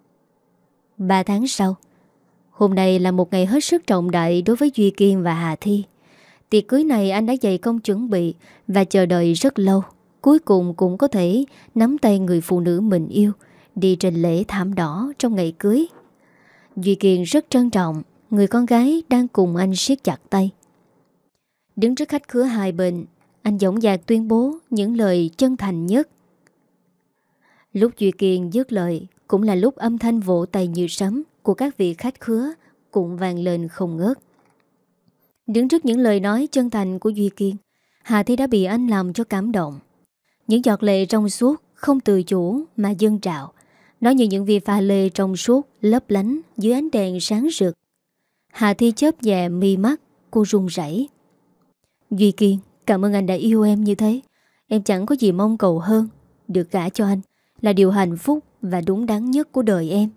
Ba tháng sau, hôm nay là một ngày hết sức trọng đại đối với Duy Kiên và Hà Thi. Tiệc cưới này anh đã dày công chuẩn bị và chờ đợi rất lâu. Cuối cùng cũng có thể nắm tay người phụ nữ mình yêu đi trên lễ thảm đỏ trong ngày cưới. Duy Kiên rất trân trọng người con gái đang cùng anh siết chặt tay. Đứng trước khách khứa hai bên, anh dõng dạc tuyên bố những lời chân thành nhất. Lúc Duy Kiên dứt lời cũng là lúc âm thanh vỗ tay như sấm của các vị khách khứa cũng vang lên không ngớt. Đứng trước những lời nói chân thành của Duy Kiên, Hà Thi đã bị anh làm cho cảm động. Những giọt lệ trong suốt không tự chủ mà dâng trào. Nó như những viên pha lê trong suốt lấp lánh dưới ánh đèn sáng rực. Hà Thi chớp nhẹ mi mắt, cô run rẩy. Duy Kiên, cảm ơn anh đã yêu em như thế. Em chẳng có gì mong cầu hơn. Được gả cho anh là điều hạnh phúc và đúng đắn nhất của đời em.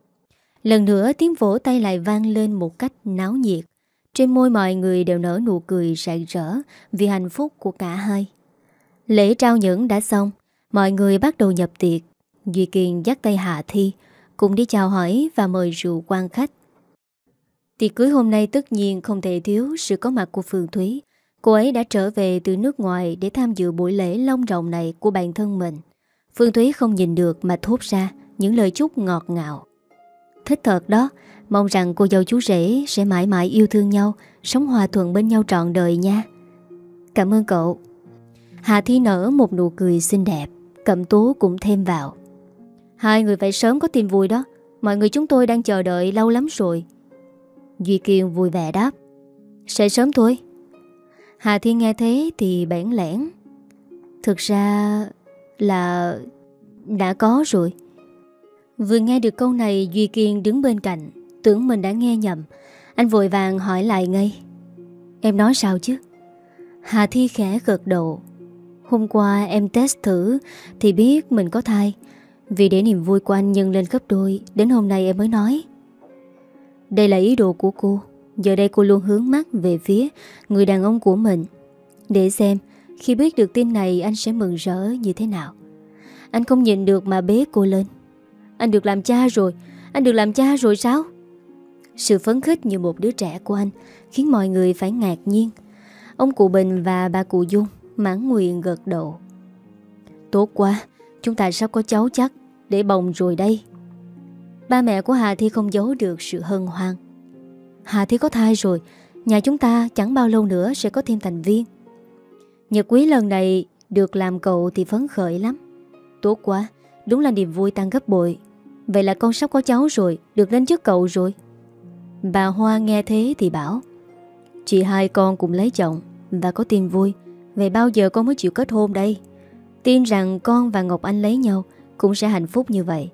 Lần nữa tiếng vỗ tay lại vang lên một cách náo nhiệt. Trên môi mọi người đều nở nụ cười rạng rỡ vì hạnh phúc của cả hai. Lễ trao nhẫn đã xong, mọi người bắt đầu nhập tiệc. Duy Kiên dắt tay Hà Thi cùng đi chào hỏi và mời rượu quan khách. Tiệc cưới hôm nay tất nhiên không thể thiếu sự có mặt của Phương Thúy. Cô ấy đã trở về từ nước ngoài để tham dự buổi lễ long trọng này của bản thân mình. Phương Thúy không nhìn được mà thốt ra những lời chúc ngọt ngào. Thích thật đó, mong rằng cô dâu chú rể sẽ mãi mãi yêu thương nhau, sống hòa thuận bên nhau trọn đời nha. Cảm ơn cậu. Hà Thi nở một nụ cười xinh đẹp, Cẩm Tú cũng thêm vào. Hai người phải sớm có tin vui đó, mọi người chúng tôi đang chờ đợi lâu lắm rồi. Duy Kiên vui vẻ đáp. Sẽ sớm thôi. Hà Thi nghe thế thì bẽn lẽn. Thực ra là đã có rồi. Vừa nghe được câu này, Duy Kiên đứng bên cạnh tưởng mình đã nghe nhầm. Anh vội vàng hỏi lại ngay. Em nói sao chứ? Hà Thi khẽ gật đầu. Hôm qua em test thử thì biết mình có thai. Vì để niềm vui của anh nhân lên gấp đôi, đến hôm nay em mới nói. Đây là ý đồ của cô. Giờ đây cô luôn hướng mắt về phía người đàn ông của mình, để xem khi biết được tin này anh sẽ mừng rỡ như thế nào. Anh không nhìn được mà bế cô lên. Anh được làm cha rồi. Anh được làm cha rồi sao? Sự phấn khích như một đứa trẻ của anh khiến mọi người phải ngạc nhiên. Ông cụ Bình và bà cụ Dung mãn nguyện gật đầu. Tốt quá, chúng ta sắp có cháu chắc. Để bồng rồi đây. Ba mẹ của Hà Thi không giấu được sự hân hoan. Hà Thi có thai rồi, nhà chúng ta chẳng bao lâu nữa sẽ có thêm thành viên. Nhật quý lần này được làm cậu thì phấn khởi lắm. Tốt quá, đúng là niềm vui tăng gấp bội. Vậy là con sắp có cháu rồi, được lên chức cậu rồi. Bà Hoa nghe thế thì bảo. Chị hai con cùng lấy chồng và có tin vui. Vậy bao giờ con mới chịu kết hôn đây? Tin rằng con và Ngọc Anh lấy nhau cũng sẽ hạnh phúc như vậy.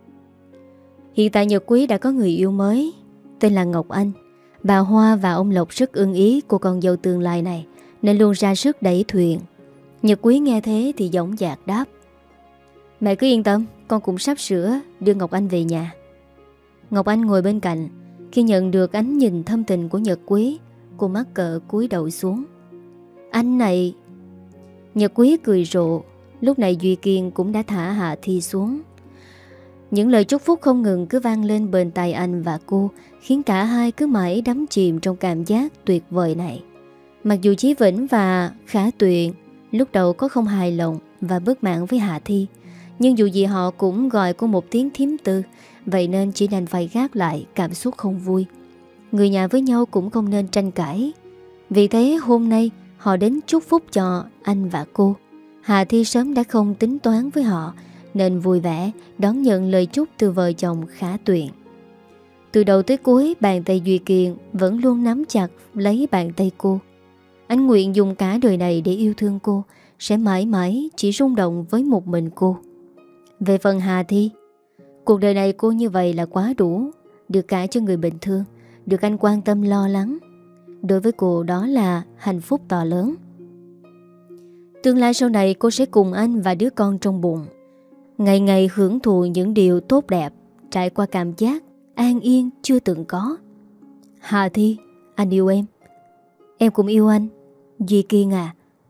Hiện tại Nhật Quý đã có người yêu mới, tên là Ngọc Anh. Bà Hoa và ông Lộc rất ưng ý của con dâu tương lai này, nên luôn ra sức đẩy thuyền. Nhật Quý nghe thế thì dõng dạc đáp. Mẹ cứ yên tâm, con cũng sắp sửa đưa Ngọc Anh về nhà. Ngọc Anh ngồi bên cạnh. Khi nhận được ánh nhìn thâm tình của Nhật Quý, cô mắc cỡ cúi đầu xuống. Anh này. Nhật Quý cười rộ. Lúc này Duy Kiên cũng đã thả Hà Thi xuống. Những lời chúc phúc không ngừng cứ vang lên bên tai anh và cô, khiến cả hai cứ mãi đắm chìm trong cảm giác tuyệt vời này. Mặc dù Chí Vĩnh và Khả Tuyền lúc đầu có không hài lòng và bất mãn với Hạ Thi, nhưng dù gì họ cũng gọi cô một tiếng thím tư, vậy nên chỉ đành phải gác lại cảm xúc không vui. Người nhà với nhau cũng không nên tranh cãi. Vì thế hôm nay họ đến chúc phúc cho anh và cô. Hạ Thi sớm đã không tính toán với họ, nên vui vẻ đón nhận lời chúc từ vợ chồng Khả Tuyền. Từ đầu tới cuối, bàn tay Duy Kiên vẫn luôn nắm chặt lấy bàn tay cô. Anh nguyện dùng cả đời này để yêu thương cô, sẽ mãi mãi chỉ rung động với một mình cô. Về phần Hà Thi, cuộc đời này cô như vậy là quá đủ. Được cả cho người bình thường, được anh quan tâm lo lắng, đối với cô đó là hạnh phúc to lớn. Tương lai sau này cô sẽ cùng anh và đứa con trong bụng, ngày ngày hưởng thụ những điều tốt đẹp, trải qua cảm giác an yên chưa từng có. Hà Thi, anh yêu em. Em cũng yêu anh, Duy Kiên à.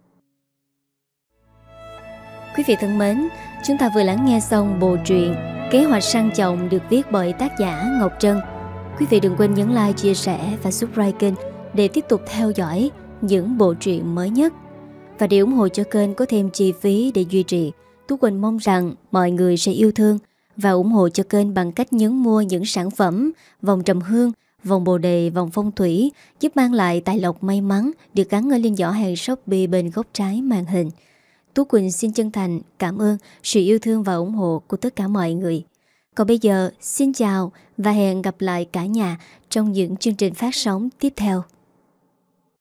Quý vị thân mến, chúng ta vừa lắng nghe xong bộ truyện Kế hoạch sang chồng được viết bởi tác giả Ngọc Trân. Quý vị đừng quên nhấn like, chia sẻ và subscribe kênh để tiếp tục theo dõi những bộ truyện mới nhất. Và để ủng hộ cho kênh có thêm chi phí để duy trì, Tú Quỳnh mong rằng mọi người sẽ yêu thương và ủng hộ cho kênh bằng cách nhấn mua những sản phẩm vòng trầm hương, vòng bồ đề, vòng phong thủy, giúp mang lại tài lộc may mắn, được gắn ở lên giỏ hàng Shopee bên góc trái màn hình. Tú Quỳnh xin chân thành cảm ơn sự yêu thương và ủng hộ của tất cả mọi người. Còn bây giờ, xin chào và hẹn gặp lại cả nhà trong những chương trình phát sóng tiếp theo.